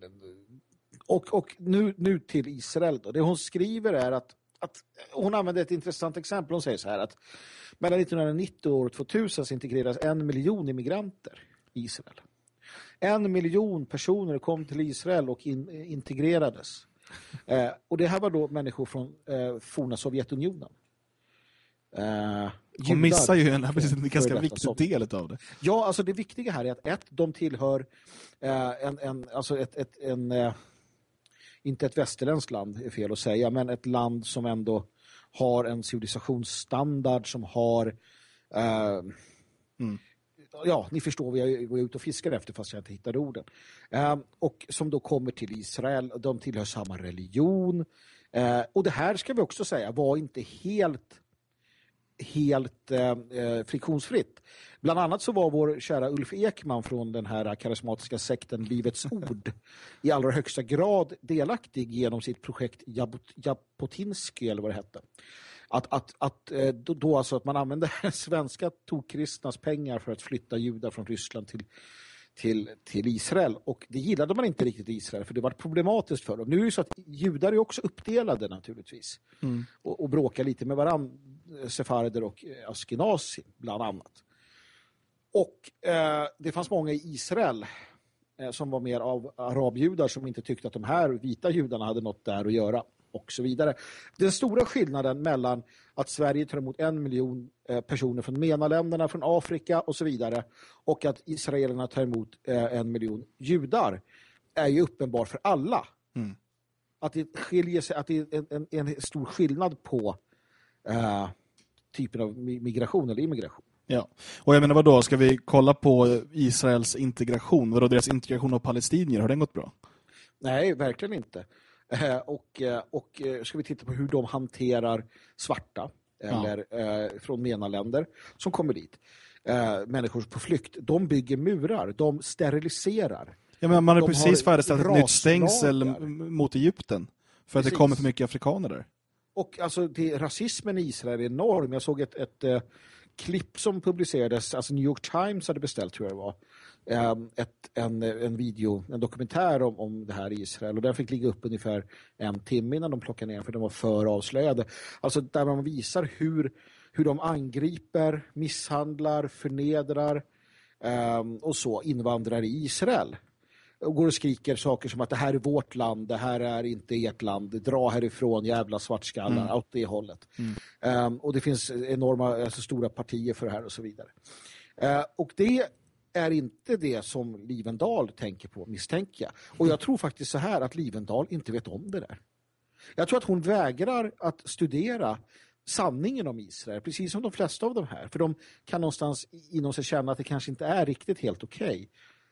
och och nu, nu till Israel då. Det hon skriver är att, att hon använder ett intressant exempel. Hon säger så här att mellan nittonhundranittio och år tvåtusen så integreras en miljon immigranter i Israel. En miljon personer kom till Israel och in, integrerades. Eh, och det här var då människor från eh, forna Sovjetunionen. Eh, Hon missar ju en, precis, en ganska viktig som. del av det. Ja, alltså det viktiga här är att ett, de tillhör eh, en, en, alltså ett, ett, en eh, inte ett västerländskt land är fel att säga, men ett land som ändå har en civilisationsstandard, som har eh, mm. ja, ni förstår vad jag går ut och fiskar efter fast jag inte hittar orden. Eh, och som då kommer till Israel, de tillhör samma religion. Eh, och det här ska vi också säga var inte helt helt eh, friktionsfritt. Bland annat så var vår kära Ulf Ekman från den här karismatiska sekten Livets Ord i allra högsta grad delaktig genom sitt projekt Jabot- Jabotinsky eller vad det hette. Att, att, att då, då alltså att man använder svenska tokristnas pengar för att flytta judar från Ryssland till, till, till Israel. Och det gillade man inte riktigt i Israel, för det var problematiskt för dem. Nu är det så att judar är också uppdelade naturligtvis. Mm. Och, och bråkar lite med varandra, sefarder och askenazi bland annat. Och eh, det fanns många i Israel eh, som var mer av arabjudar som inte tyckte att de här vita judarna hade något där att göra och så vidare. Den stora skillnaden mellan att Sverige tar emot en miljon eh, personer från MENA-länderna, från Afrika och så vidare och att israelerna tar emot eh, en miljon judar är ju uppenbar för alla. Mm. Att det skiljer sig, att det är en, en, en stor skillnad på eh, typen av migration eller immigration. Ja, och jag menar vad då? Ska vi kolla på Israels integration? Vadå deras integration av palestinier? Har den gått bra? Nej, verkligen inte. Eh, och, och ska vi titta på hur de hanterar svarta eller ja. eh, från MENA-länder som kommer dit. Eh, människor på flykt. De bygger murar. De steriliserar. Ja, men man har de precis färdigställt ett nytt stängsel mot Egypten. För att precis. Det kommer för mycket afrikaner där. Och alltså det, rasismen i Israel är enorm. Jag såg ett, ett uh, klipp som publicerades, alltså New York Times hade beställt tror jag det var. Um, ett, en, en video, en dokumentär om, om det här i Israel. Och den fick ligga upp ungefär en timme innan de plockade ner för de var för avslöjade. Alltså där man visar hur, hur de angriper, misshandlar, förnedrar um, och så invandrare i Israel. Och går och skriker saker som att det här är vårt land, det här är inte ert land, dra härifrån jävla svartskallar, mm. åt det hållet. Mm. Um, och det finns enorma, alltså stora partier för det här och så vidare. Uh, och det är inte det som Livendal tänker på, misstänker jag. Och jag tror faktiskt så här att Livendal inte vet om det där. Jag tror att hon vägrar att studera sanningen om Israel, precis som de flesta av de här. För de kan någonstans inom sig känna att det kanske inte är riktigt helt okej. Okay.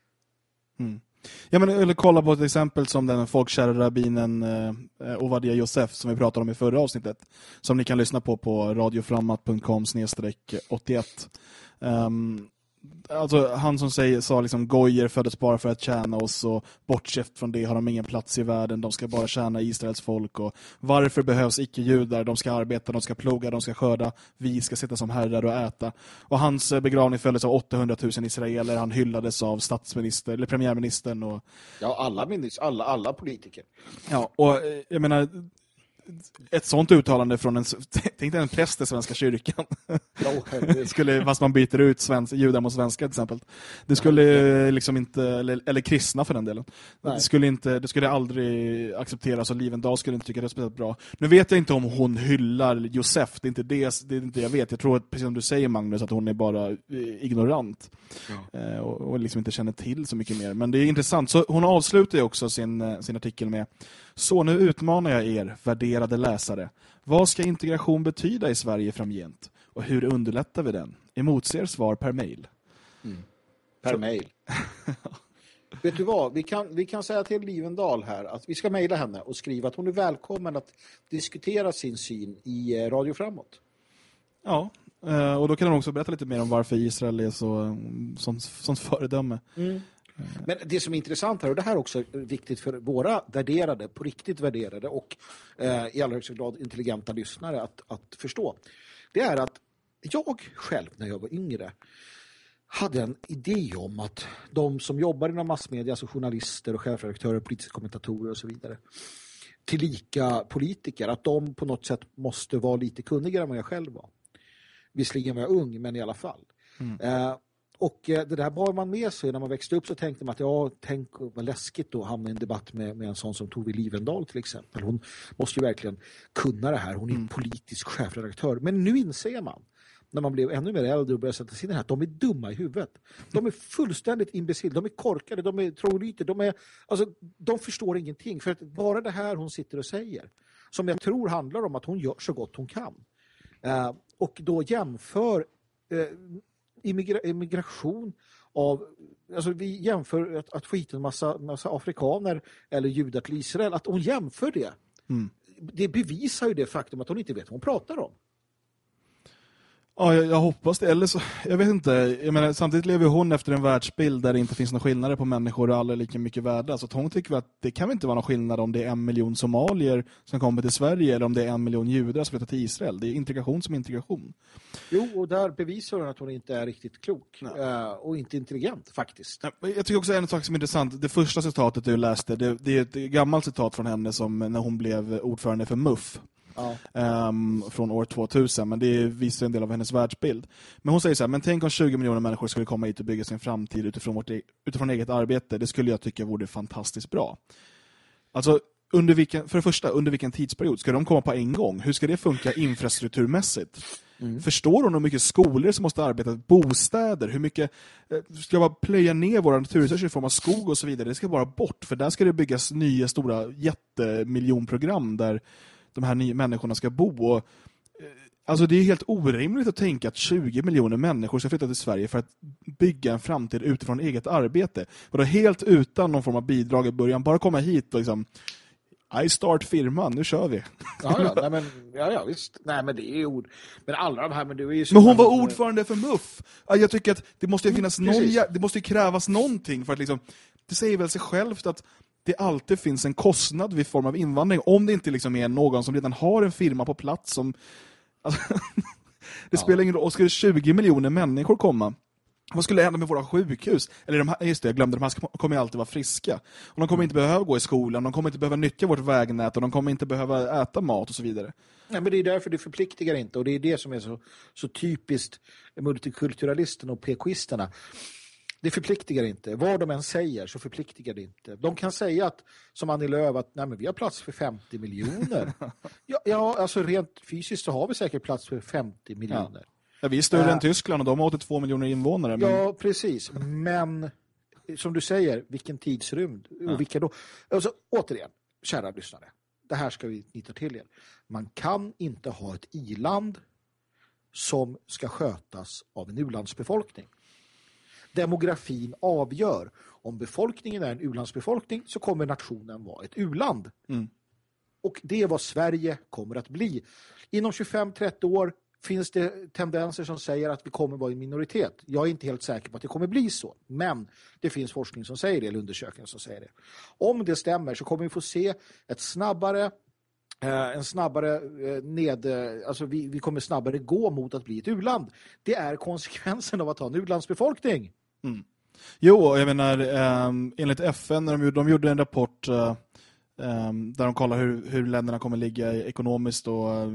Mm. Ja, men eller kolla på ett exempel som den folkkära rabbinen eh, Ovadia Josef som vi pratade om i förra avsnittet, som ni kan lyssna på på radioframmat punkt com slash åttioett. Um, alltså han som säger, sa liksom gojer föddes bara för att tjäna oss och bortsett från det har de ingen plats i världen, de ska bara tjäna Israels folk och varför behövs icke-judar, de ska arbeta, de ska ploga, de ska skörda, vi ska sitta som herrar och äta. Och hans begravning följdes av åttahundratusen israeler, han hyllades av statsminister eller premiärministern och ja, alla minister, alla, alla politiker. Ja, och jag menar ett sånt uttalande från en, tänkte en präst i Svenska kyrkan. Oh, skulle, fast man byter ut svensk, judar mot svenska till exempel. Det skulle liksom inte, eller, eller kristna för den delen. Det skulle, inte, det skulle aldrig accepteras och Livendal skulle inte tycka det är speciellt bra. Nu vet jag inte om hon hyllar Josef. Det är inte det, det är inte jag vet. Jag tror att, precis som du säger Magnus, att hon är bara ignorant. Ja. Eh, och, och liksom inte känner till så mycket mer. Men det är intressant. Så hon avslutar ju också sin, sin artikel med: så nu utmanar jag er, värderade läsare. Vad ska integration betyda i Sverige framgent? Och hur underlättar vi den? Emotser svar per mejl. Mm. Per så. Mejl. Vet du vad? Vi kan, vi kan säga till Livendal här att vi ska mejla henne och skriva att hon är välkommen att diskutera sin syn i Radio Framåt. Ja, och då kan hon också berätta lite mer om varför Israel är så sånt, sånt föredöme. Mm. Men det som är intressant här, och det här är också viktigt för våra värderade, på riktigt värderade och eh, i allra högsta grad intelligenta lyssnare att, att förstå, det är att jag själv när jag var yngre hade en idé om att de som jobbar inom massmedia, alltså journalister och chefredaktörer, politiska kommentatorer och så vidare, tillika politiker, att de på något sätt måste vara lite kunnigare än vad jag själv var. Visserligen var jag ung, men i alla fall. Mm. Eh, Och det där bar man med sig när man växte upp, så tänkte man att ja, tänk vad läskigt då hamna i en debatt med, med en sån som Tove Livendal till exempel. Hon måste ju verkligen kunna det här. Hon är en politisk chefredaktör. Men nu inser man, när man blev ännu mer äldre och började sätta sig in i det här, att de är dumma i huvudet. De är fullständigt imbecill. De är korkade, de är trogliter. De, är, alltså, de förstår ingenting. För att bara det här hon sitter och säger, som jag tror handlar om att hon gör så gott hon kan. Uh, och då jämför... Uh, Immigra- immigration av, alltså vi jämför att, att få hit en massa, massa afrikaner eller judar till Israel, att hon jämför det mm. det bevisar ju det faktum att hon inte vet vad hon pratar om. Ja, jag, jag hoppas det. Eller så, jag vet inte. Jag menar, samtidigt lever hon efter en världsbild där det inte finns några skillnader på människor och alla är lika mycket värda. Så att hon tycker att det kan inte vara någon skillnad om det är en miljon somalier som kommer till Sverige eller om det är en miljon judar som flyttar till Israel. Det är integration som integration. Jo, och där bevisar hon att hon inte är riktigt klok. Uh, och inte intelligent, faktiskt. Jag tycker också en sak som är intressant. Det första citatet du läste, det, det är ett gammalt citat från henne som när hon blev ordförande för M U F. Ja. um, från år tvåtusen, men det visar en del av hennes världsbild. Men hon säger så här, men tänk om tjugo miljoner människor skulle komma hit och bygga sin framtid utifrån, vårt e- utifrån eget arbete. Det skulle jag tycka vore fantastiskt bra. Alltså, under vilken, för det första, under vilken tidsperiod ska de komma på en gång? Hur ska det funka infrastrukturmässigt? Mm. Förstår hon hur mycket skolor som måste arbeta, bostäder, hur mycket ska bara plöja ner våra naturresurser i form av skog och så vidare. Det ska bara bort, för där ska det byggas nya stora jättemiljonprogram där de här nya människorna ska bo. Och, alltså det är helt orimligt att tänka att tjugo miljoner människor ska flytta till Sverige för att bygga en framtid utifrån eget arbete. Och då helt utan någon form av bidrag i början, bara komma hit och liksom I start firman, nu kör vi. Ja, ja, nej, men, ja, ja visst. Nej, men det är ord. Men alla de här, men det är ju så. Men hon var ordförande för M U F. Jag tycker att det måste ju finnas mm, någon, det måste ju krävas någonting för att liksom, det säger väl sig självt att det alltid finns en kostnad vid form av invandring, om det inte liksom är någon som redan har en firma på plats som alltså, det ja. spelar ingen roll. Och skulle tjugo miljoner människor komma, vad skulle hända med våra sjukhus? Eller de här, just det, jag glömde, de här kommer ju alltid vara friska. Och de kommer inte behöva gå i skolan, de kommer inte behöva nyttja vårt vägnät och de kommer inte behöva äta mat och så vidare. Nej, men det är därför det förpliktigar inte, och det är det som är så, så typiskt multikulturalisterna och P K-isterna. Det förpliktigar inte. Vad de än säger så förpliktigar det inte. De kan säga att, som Annie Lööf, att nej, men vi har plats för femtio miljoner. ja, ja, alltså rent fysiskt så har vi säkert plats för femtio miljoner. Ja. Ja, vi är större äh, än Tyskland och de har åttiotvå miljoner invånare. Men... Ja, precis. Men som du säger, vilken tidsrymd. Ja. Och vilka då? Alltså, återigen, kära lyssnare. Det här ska vi nita till er. Man kan inte ha ett i-land som ska skötas av en u-landsbefolkning. Demografin avgör. Om befolkningen är en u-landsbefolkning så kommer nationen vara ett u-land. Mm. Och det är vad Sverige kommer att bli. Inom tjugofem till trettio år finns det tendenser som säger att vi kommer vara en minoritet. Jag är inte helt säker på att det kommer bli så. Men det finns forskning som säger det, eller undersökningar som säger det. Om det stämmer så kommer vi få se ett snabbare, eh, en snabbare eh, ned... Alltså vi, vi kommer snabbare gå mot att bli ett u-land. Det är konsekvensen av att ha en u-landsbefolkning. Mm. Jo, jag menar, eh, enligt F N, när de, de gjorde en rapport... Eh... Um, där de kollar hur, hur länderna kommer ligga ekonomiskt och uh,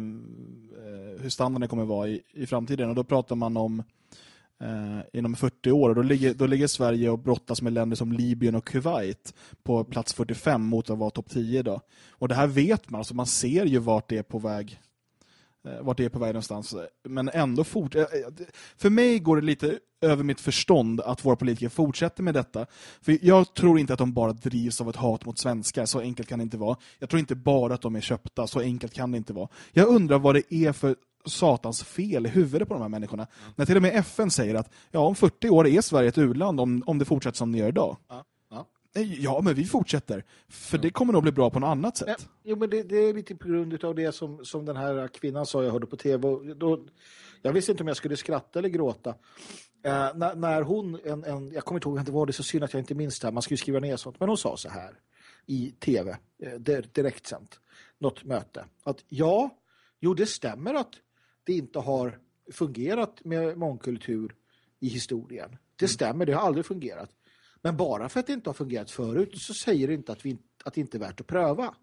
hur standarden kommer vara i, i framtiden. Och då pratar man om uh, inom fyrtio år. Och då ligger, då ligger Sverige och brottas med länder som Libyen och Kuwait på plats fyrtiofem mot att vara topp tio idag. Och det här vet man. Alltså man ser ju vart det är på väg. Vart det är på väg någonstans. Men ändå fort... För mig går det lite över mitt förstånd att våra politiker fortsätter med detta. För jag tror inte att de bara drivs av ett hat mot svenskar. Så enkelt kan det inte vara. Jag tror inte bara att de är köpta. Så enkelt kan det inte vara. Jag undrar vad det är för satans fel i huvudet på de här människorna. Mm. När till och med F N säger att ja, om fyrtio år är Sverige ett u-land om, om det fortsätter som det gör idag. Ja. Ja, men vi fortsätter. För ja. det kommer nog bli bra på något annat sätt. Ja, jo, men det, det är lite på grund av det som, som den här kvinnan sa jag hörde på tv. Och då, jag visste inte om jag skulle skratta eller gråta. Eh, när, när hon, en, en, jag kommer inte ihåg, det var det så synd att jag inte minns det här. Man skulle skriva ner sånt. Men hon sa så här i tv, eh, direkt sänt, något möte. Att ja, jo det stämmer att det inte har fungerat med mångkultur i historien. Det stämmer, det har aldrig fungerat. Men bara för att det inte har fungerat förut så säger det inte att, vi, att det inte är värt att pröva.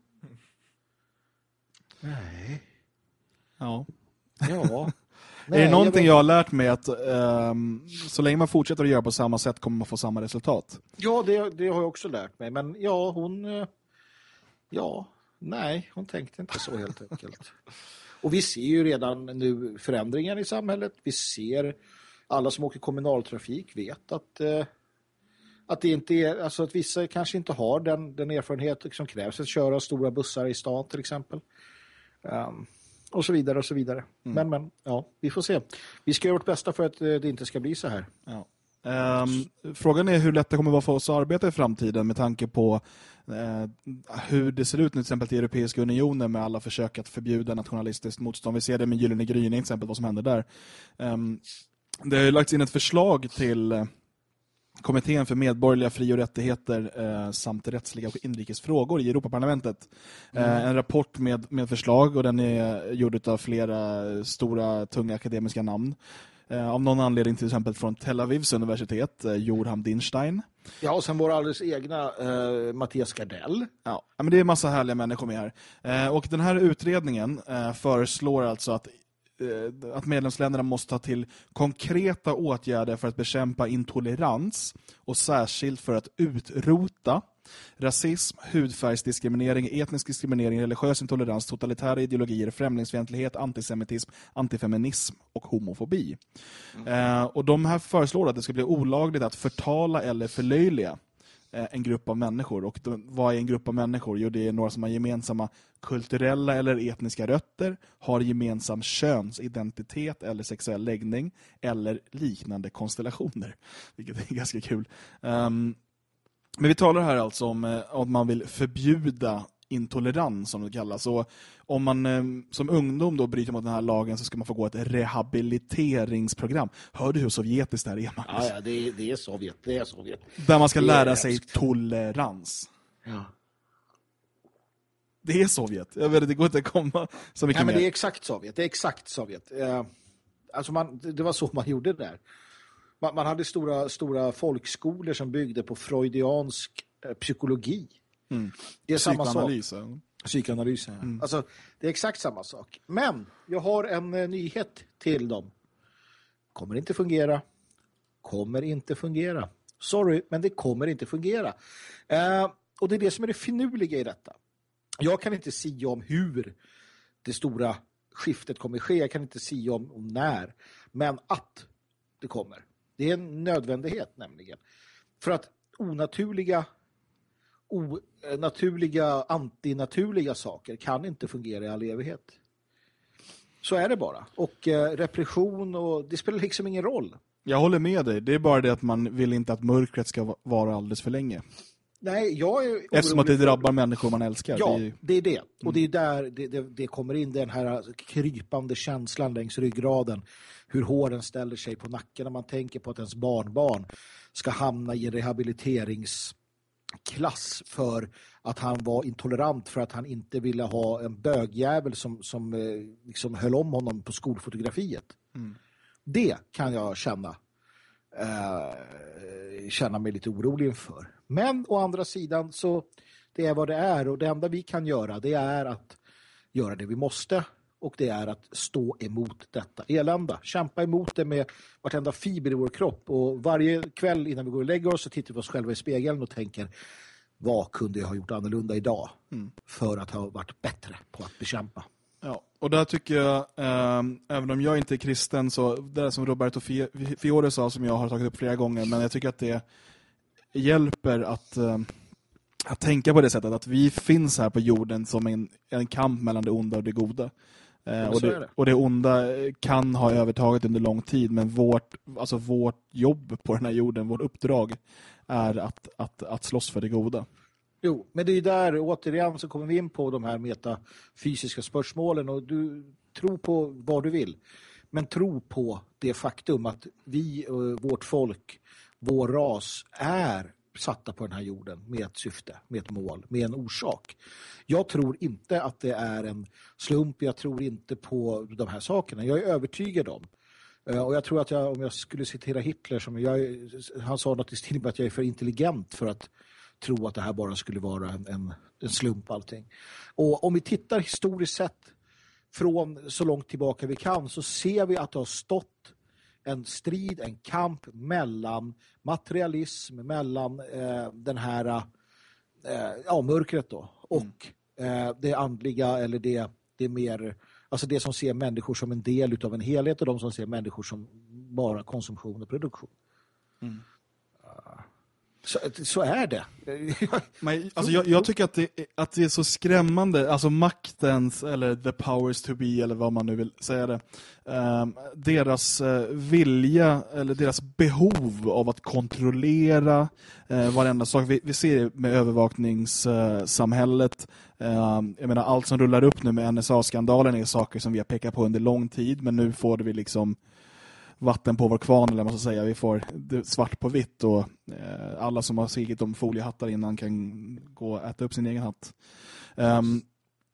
Nej. Ja. Ja. Nej, är det någonting jag, jag har lärt mig att um, så länge man fortsätter att göra på samma sätt kommer man få samma resultat? Ja, det, det har jag också lärt mig. Men ja, hon... Ja, nej, hon tänkte inte så helt enkelt. Och vi ser ju redan nu förändringar i samhället. Vi ser alla som åker kommunaltrafik vet att... Uh, Att det inte är, alltså att vissa kanske inte har den, den erfarenhet som krävs att köra stora bussar i stan till exempel. Um, och så vidare och så vidare. Mm. Men, men, ja, vi får se. Vi ska göra vårt bästa för att det inte ska bli så här. Ja. Um, frågan är hur lätt det kommer vara för oss att arbeta i framtiden med tanke på uh, hur det ser ut till exempel till Europeiska unionen med alla försök att förbjuda nationalistiskt motstånd. Vi ser det med Gyllene gryning till exempel, vad som händer där. Um, det har ju lagts in ett förslag till... Uh, Kommittén för medborgerliga fri- och rättigheter eh, samt rättsliga och inrikesfrågor i Europaparlamentet. Mm. Eh, en rapport med, med förslag och den är gjord av flera stora, tunga akademiska namn. Eh, av någon anledning till exempel från Tel Avivs universitet, eh, Jorham Dinstein. Ja, och sen vår alldeles egna eh, Mattias Gardell. Ja, men det är en massa härliga människor med här. Eh, och den här utredningen eh, föreslår alltså att att medlemsländerna måste ta till konkreta åtgärder för att bekämpa intolerans och särskilt för att utrota rasism, hudfärgsdiskriminering, etnisk diskriminering, religiös intolerans, totalitära ideologier, främlingsfientlighet, antisemitism, antifeminism och homofobi. Mm. Eh, och de här föreslår att det ska bli olagligt att förtala eller förlöjliga en grupp av människor. Och de, vad är en grupp av människor? Jo, det är några som har gemensamma kulturella eller etniska rötter, har gemensam könsidentitet eller sexuell läggning eller liknande konstellationer. Vilket är ganska kul. Um, men vi talar här alltså om att man vill förbjuda intolerans som det kallas. Så om man eh, som ungdom då bryter mot den här lagen så ska man få gå ett rehabiliteringsprogram. Hör du hur sovjetiskt det här är, Magnus? Ja, ja det, är, det är Sovjet. Det är Sovjet. Där man ska lära sig tolerans. Ja. Det är Sovjet. Jag vet, det går inte att komma så mycket Nej, men mer. det är exakt Sovjet. Det är exakt Sovjet. Eh, alltså man, det var så man gjorde det där. Man, man hade stora, stora folkskolor som byggde på freudiansk eh, psykologi. Mm. Det är samma sak. Psykoanalys. Ja. Mm. Alltså, det är exakt samma sak. Men jag har en uh, nyhet till dem. Kommer inte fungera. Kommer inte fungera. Sorry, men det kommer inte fungera. Uh, och det är det som är det finurliga i detta. Jag kan inte säga om hur det stora skiftet kommer ske. Jag kan inte säga om, om när. Men att det kommer. Det är en nödvändighet nämligen. För att onaturliga onaturliga, antinaturliga saker kan inte fungera i all evighet. Så är det bara. Och eh, repression, och det spelar liksom ingen roll. Jag håller med dig. Det är bara det att man vill inte att mörkret ska vara alldeles för länge. Nej, jag är eftersom att det drabbar människor man älskar. Ja, det är, det är det. Mm. Och det är där det, det, det kommer in, den här krypande känslan längs ryggraden. Hur håren ställer sig på nacken när man tänker på att ens barnbarn ska hamna i rehabiliterings klass för att han var intolerant för att han inte ville ha en bögjävel som, som eh, liksom höll om honom på skolfotografiet. Mm. Det kan jag känna eh, känna mig lite orolig inför. Men å andra sidan så det är vad det är, och det enda vi kan göra det är att göra det vi måste, och det är att stå emot detta elända. Kämpa emot det med vartenda fiber i vår kropp, och varje kväll innan vi går och lägger oss så tittar vi oss själva i spegeln och tänker, vad kunde jag ha gjort annorlunda idag mm. för att ha varit bättre på att bekämpa. Ja, och där tycker jag, eh, även om jag inte är kristen, så det är som Roberto Fiore sa, som jag har tagit upp flera gånger, men jag tycker att det hjälper att, eh, att tänka på det sättet, att vi finns här på jorden som en, en kamp mellan det onda och det goda. Eh, och, det, och det onda kan ha övertaget under lång tid, men vårt, alltså vårt jobb på den här jorden, vårt uppdrag är att, att, att slåss för det goda. Jo, men det är där, återigen så kommer vi in på de här metafysiska spörsmålen, och du tror på vad du vill, men tro på det faktum att vi, vårt folk, vår ras är satta på den här jorden med ett syfte, med ett mål, med en orsak. Jag tror inte att det är en slump, jag tror inte på de här sakerna. Jag är övertygad om. Och jag tror att jag, om jag skulle citera Hitler, som jag, han sa något i stil med att jag är för intelligent för att tro att det här bara skulle vara en, en, en slump allting. Och om vi tittar historiskt sett från så långt tillbaka vi kan, så ser vi att det har stått en strid, en kamp mellan materialism, mellan eh, den här eh, ja, mörkret då, och mm. eh, det andliga, eller det, det mer, alltså det som ser människor som en del utav en helhet, och de som ser människor som bara konsumtion och produktion. Mm. Så, så är det. Men, alltså, jag, jag tycker att det, att det är så skrämmande, alltså maktens, eller the powers to be, eller vad man nu vill säga det, um, deras uh, vilja eller deras behov av att kontrollera uh, varenda sak. Vi, vi ser med övervakningssamhället, uh, jag menar, allt som rullar upp nu med N S A-skandalen är saker som vi har pekat på under lång tid, men nu får vi liksom vatten på vår kvarn, eller man ska säga. Vi får svart på vitt, och eh, alla som har sigit om foliehattar innan kan gå och äta upp sin egen hatt. Um,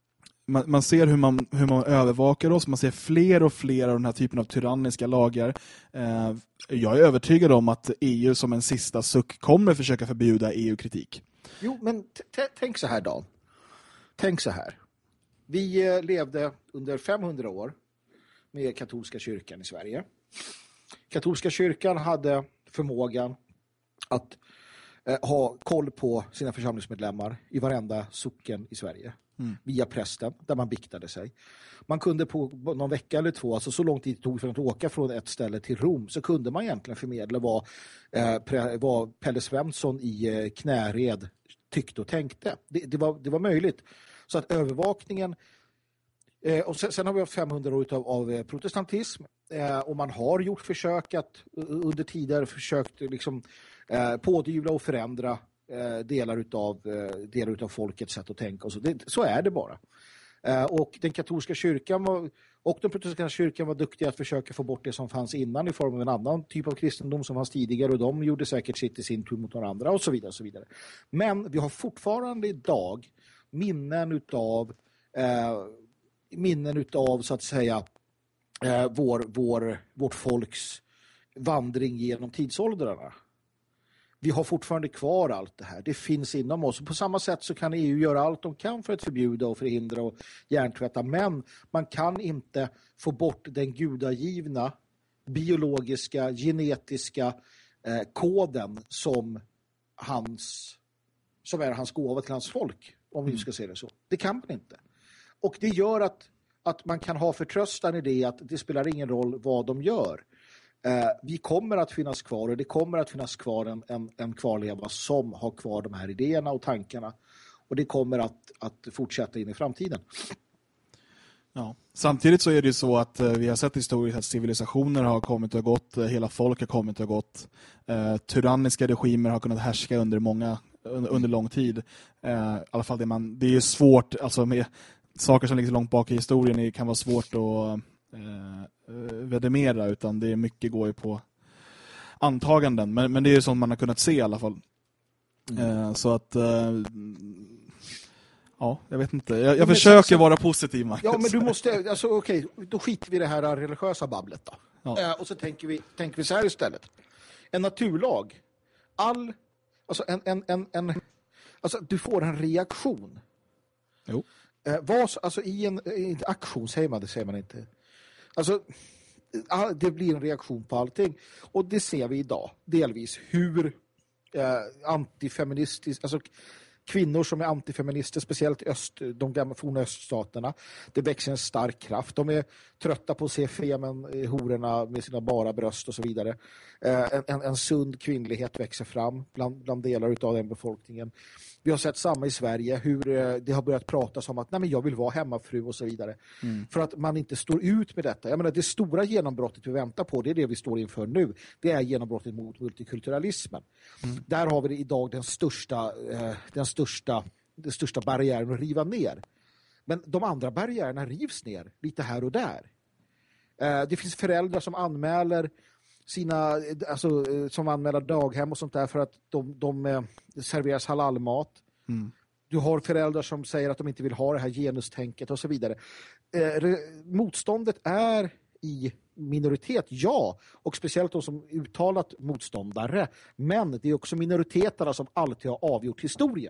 man, man ser hur man, hur man övervakar oss. Man ser fler och fler av den här typen av tyranniska lagar. Eh, jag är övertygad om att E U som en sista suck kommer försöka förbjuda E U-kritik. Jo, men t- tänk så här, Dan. Tänk så här. Vi eh, levde under femhundra år med katolska kyrkan i Sverige. Katolska kyrkan hade förmågan att eh, ha koll på sina församlingsmedlemmar i varenda socken i Sverige. Mm. Via prästen, där man biktade sig. Man kunde på någon vecka eller två, alltså så lång tid det tog för att åka från ett ställe till Rom, så kunde man egentligen förmedla vad, eh, pre, vad Pelle Svensson i eh, Knäred tyckte och tänkte. Det, det, var, det var möjligt. Så att övervakningen eh, och sen, sen har vi haft femhundra år av, av protestantism eh, och man har gjort försök att under tider försökt liksom eh, pådyvla och förändra eh, delar utav eh, delar utav folkets sätt att tänka och så. Det, så är det bara. Eh, och den katolska kyrkan var, och den protestantiska kyrkan var duktiga att försöka få bort det som fanns innan i form av en annan typ av kristendom som fanns tidigare, och de gjorde säkert sitt i sin tur mot varandra och så vidare och så vidare. Men vi har fortfarande idag minnen utav eh, minnen utav så att säga eh, vår, vår, vårt folks vandring genom tidsåldrarna. Vi har fortfarande kvar allt det här. Det finns inom oss. På samma sätt så kan E U göra allt de kan för att förbjuda och förhindra och hjärntvätta. Men man kan inte få bort den gudagivna, biologiska, genetiska eh, koden som, hans, som är hans gåva till hans folk. Om vi ska se det så. Det kan man inte. Och det gör att, att man kan ha förtröstan i det att det spelar ingen roll vad de gör. Eh, vi kommer att finnas kvar, och det kommer att finnas kvar en, en, en kvarleva som har kvar de här idéerna och tankarna. Och det kommer att, att fortsätta in i framtiden. Ja. Samtidigt så är det ju så att eh, vi har sett historiskt att civilisationer har kommit och gått, eh, hela folk har kommit och gått. Eh, tyranniska regimer har kunnat härska under många under, under lång tid. Eh, I alla fall det man det är svårt, alltså med saker som ligger långt bak i historien det kan vara svårt att eh, vedemera, utan det är mycket går ju på antaganden, men men det är ju sånt man har kunnat se i alla fall. Mm. Eh, så att eh, ja, jag vet inte. Jag, jag försöker så, vara positiv, Marcus. Ja, men du måste, alltså okej, okay, då skiter vi det här religiösa babblet då. Ja. Eh, och så tänker vi, tänker vi så här istället. En naturlag, all, alltså en, en, en, en alltså du får en reaktion. Jo. Eh, vad, alltså i en, i en aktion säger man, det säger man inte. Alltså, det blir en reaktion på allting. Och det ser vi idag, delvis, hur eh, antifeministiskt, alltså kvinnor som är antifeminister, speciellt i öst, de gamla forna öststaterna, det växer en stark kraft. De är trötta på att se femen, hororna med sina bara bröst och så vidare. Eh, en, en, en sund kvinnlighet växer fram bland, bland delar av den befolkningen. Vi har sett samma i Sverige, hur eh, det har börjat pratas om att nej, men jag vill vara hemmafru och så vidare. Mm. För att man inte står ut med detta. Jag menar, det stora genombrottet vi väntar på, det är det vi står inför nu. Det är genombrottet mot multikulturalismen. Mm. Där har vi idag den största, eh, den största, den största barriären att riva ner. Men de andra barriärerna rivs ner lite här och där. Eh, det finns föräldrar som anmäler sina, alltså, som anmäler daghem och sånt där för att de, de eh, serveras halalmat. Mm. Du har föräldrar som säger att de inte vill ha det här genustänket och så vidare. Eh, motståndet är i minoritet, ja. Och speciellt de som uttalat motståndare. Men det är också minoriteterna som alltid har avgjort historien.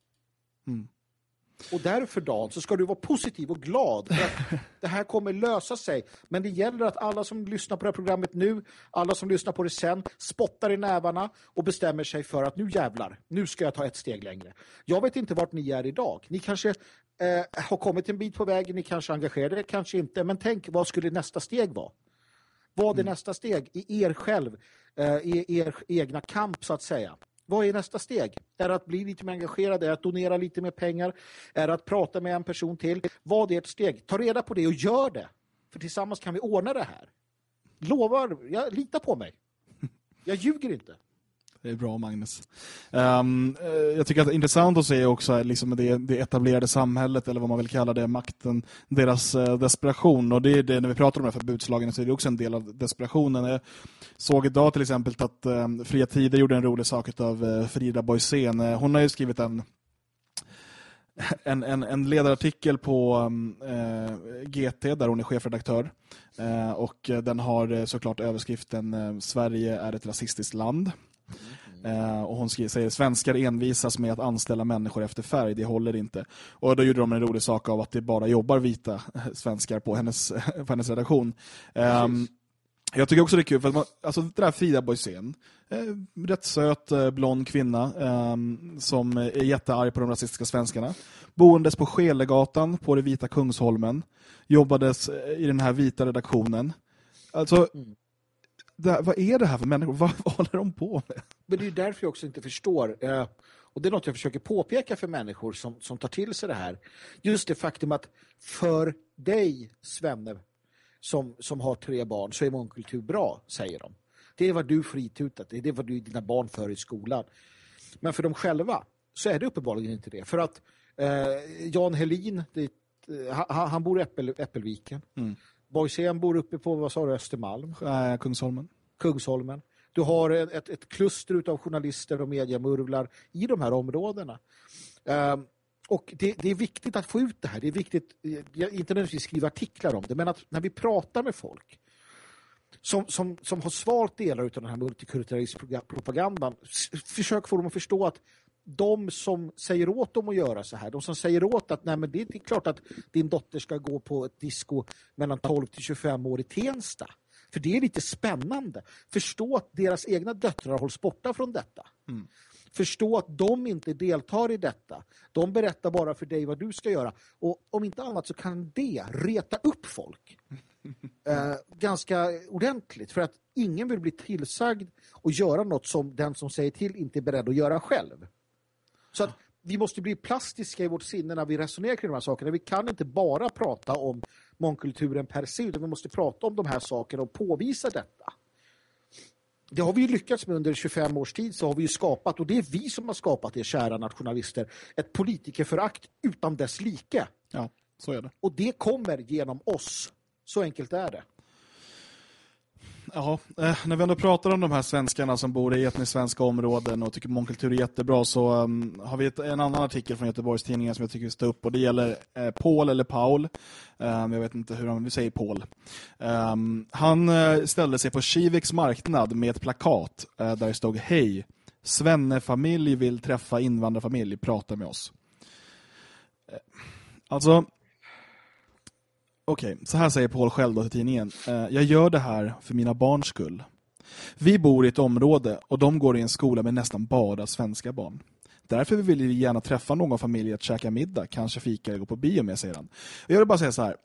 Mm. Och därför, Dan, så ska du vara positiv och glad för att det här kommer lösa sig. Men det gäller att alla som lyssnar på det här programmet nu, alla som lyssnar på det sen, spottar i nävarna och bestämmer sig för att nu jävlar, nu ska jag ta ett steg längre. Jag vet inte vart ni är idag. Ni kanske eh, har kommit en bit på vägen, ni kanske engagerar er, kanske inte. Men tänk, vad skulle nästa steg vara? Vad är mm. nästa steg i er själv, eh, i er egna kamp så att säga? Vad är nästa steg? Är det att bli lite mer engagerad? Är det att donera lite mer pengar? Är det att prata med en person till? Vad är ett steg? Ta reda på det och gör det. För tillsammans kan vi ordna det här. Lovar, jag litar på mig. Jag ljuger inte. Det är bra, Magnus. Um, jag tycker att det är intressant att se också liksom det, det etablerade samhället, eller vad man vill kalla det, makten, deras uh, desperation. Och det är det, när vi pratar om de här förbudslagen, så är det också en del av desperationen. Jag såg idag till exempel att uh, Fria Tider gjorde en rolig sak av uh, Frida Boisen. Uh, hon har ju skrivit en en, en, en ledarartikel på eh, G T där hon är chefredaktör. Eh, och den har såklart överskriften eh, Sverige är ett rasistiskt land. Uh, och hon skriver, säger svenskar envisas med att anställa människor efter färg, det håller inte. Och då gjorde de en rolig sak av att det bara jobbar vita svenskar på hennes, på hennes redaktion. Um, jag tycker också det är kul för att man, alltså det där Frida Boisen, eh, rätt söt eh, blond kvinna eh, som är jättearg på de rasistiska svenskarna, boendes på Skelegatan på det vita Kungsholmen, jobbades i den här vita redaktionen. Alltså mm. Det, vad är det här för människor? Vad, vad håller de på med? Men det är därför jag också inte förstår. Eh, och det är något jag försöker påpeka för människor som, som tar till sig det här. Just det faktum att för dig, Svenne, som, som har tre barn, så är mångkultur bra, säger de. Det är vad du fritutat. Det är vad du dina barn för i skolan. Men för dem själva så är det uppenbarligen inte det. För att eh, Jan Helin, det, han, han bor i Äppel, Äppelviken. Mm. Boisen bor uppe på, vad sa du, Östermalm? Äh, Kungsholmen. Kungsholmen. Du har ett, ett kluster av journalister och mediamurvlar i de här områdena. Um, och det, det är viktigt att få ut det här. Det är viktigt, jag, inte nödvändigtvis skriva artiklar om det, men att när vi pratar med folk som, som, som har svalt delar av den här multikulturalismpropagandan, försök få dem att förstå att de som säger åt dem att göra så här, de som säger åt att nej, men det är klart att din dotter ska gå på ett disco mellan tolv till tjugofem år i Tensta. För det är lite spännande. Förstå att deras egna döttrar hålls borta från detta. Mm. Förstå att de inte deltar i detta. De berättar bara för dig vad du ska göra. Och om inte annat så kan det reta upp folk. eh, ganska ordentligt. För att ingen vill bli tillsagd och göra något som den som säger till inte är beredd att göra själv. Så att vi måste bli plastiska i vårt sinne när vi resonerar kring de här sakerna. Vi kan inte bara prata om mångkulturen per se, utan vi måste prata om de här sakerna och påvisa detta. Det har vi ju lyckats med under tjugofem års tid, så har vi ju skapat, och det är vi som har skapat det, kära nationalister, ett politikerförakt utan dess like. Ja, så är det. Och det kommer genom oss. Så enkelt är det. Ja, eh, när vi ändå pratar om de här svenskarna som bor i etniskt svenska områden och tycker mångkultur är jättebra, så um, har vi ett, en annan artikel från Göteborgstidningen som jag tycker vi ska ta upp, och det gäller eh, Paul eller Paul. Um, jag vet inte hur han vill säga Paul. Um, han uh, ställde sig på Kiviks marknad med ett plakat uh, där det stod: hej, Svenne-familj vill träffa invandrarfamilj, prata med oss. Uh, alltså Okej, okay, så här säger Paul själv då till tidningen. Jag gör det här för mina barns skull. Vi bor i ett område och de går i en skola med nästan bara svenska barn. Därför vill vi gärna träffa någon familj att käka middag, kanske fika eller gå på bio med, säger han. Jag vill bara säga så här.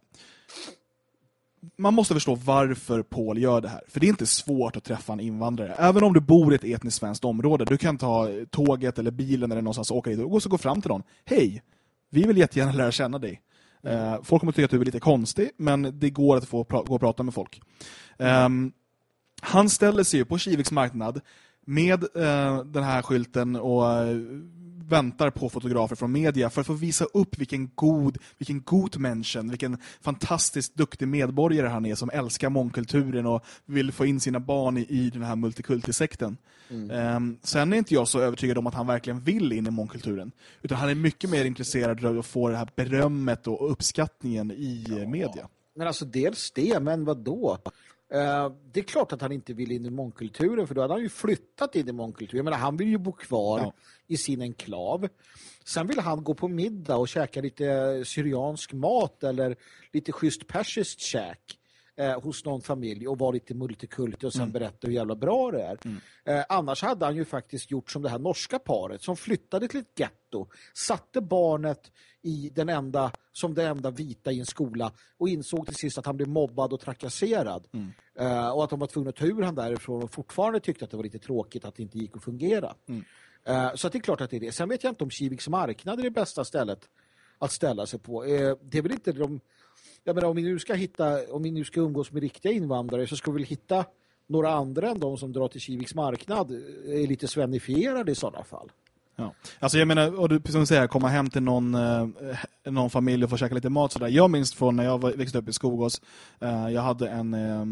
Man måste förstå varför Paul gör det här. För det är inte svårt att träffa en invandrare. Även om du bor i ett etniskt svenskt område. Du kan ta tåget eller bilen eller någonstans och åka dit och gå fram till någon. Hej, vi vill jättegärna lära känna dig. Uh, folk kommer tycka att du är lite konstig, men det går att få pra- gå och prata med folk. Um, han ställer sig ju på Kiviks marknad med uh, den här skylten och uh, väntar på fotografer från media för att få visa upp vilken god, vilken god människa, vilken fantastiskt duktig medborgare han är som älskar mångkulturen och vill få in sina barn i, i den här multikultisekten. Mm. Um, sen är inte jag så övertygad om att han verkligen vill in i mångkulturen, utan han är mycket mer intresserad av att få det här berömmet och uppskattningen i ja. media. Men alltså dels det, men vad då? Uh, det är klart att han inte vill in i mångkulturen, för då hade han ju flyttat in i mångkulturen. Jag menar, han vill ju bo kvar ja. i sin enklav. Sen vill han gå på middag och käka lite syriansk mat eller lite schysst persiskt käk eh, hos någon familj och vara lite multikulti och sen mm. berätta hur jävla bra det är. Mm. Eh, annars hade han ju faktiskt gjort som det här norska paret som flyttade till ett getto, satte barnet i den enda, som det enda vita i en skola och insåg till sist att han blev mobbad och trakasserad. Mm. Uh, och att de var tvungna att ta ur han därifrån och fortfarande tyckte att det var lite tråkigt att det inte gick att fungera. Mm. Uh, så att det är klart att det är det. Sen vet jag inte om Kiviks marknad är det bästa stället att ställa sig på. Uh, det är väl inte de... Jag menar, om vi nu ska hitta, om vi nu ska umgås med riktiga invandrare så ska vi väl hitta några andra än de som drar till Kiviks marknad är lite svennifierade i sådana fall. Ja. Alltså jag menar, och du precis som säger, komma hem till någon, eh, någon familj och få käka lite mat sådär. Jag minns från när jag var, växte upp i Skogås, eh, jag hade en,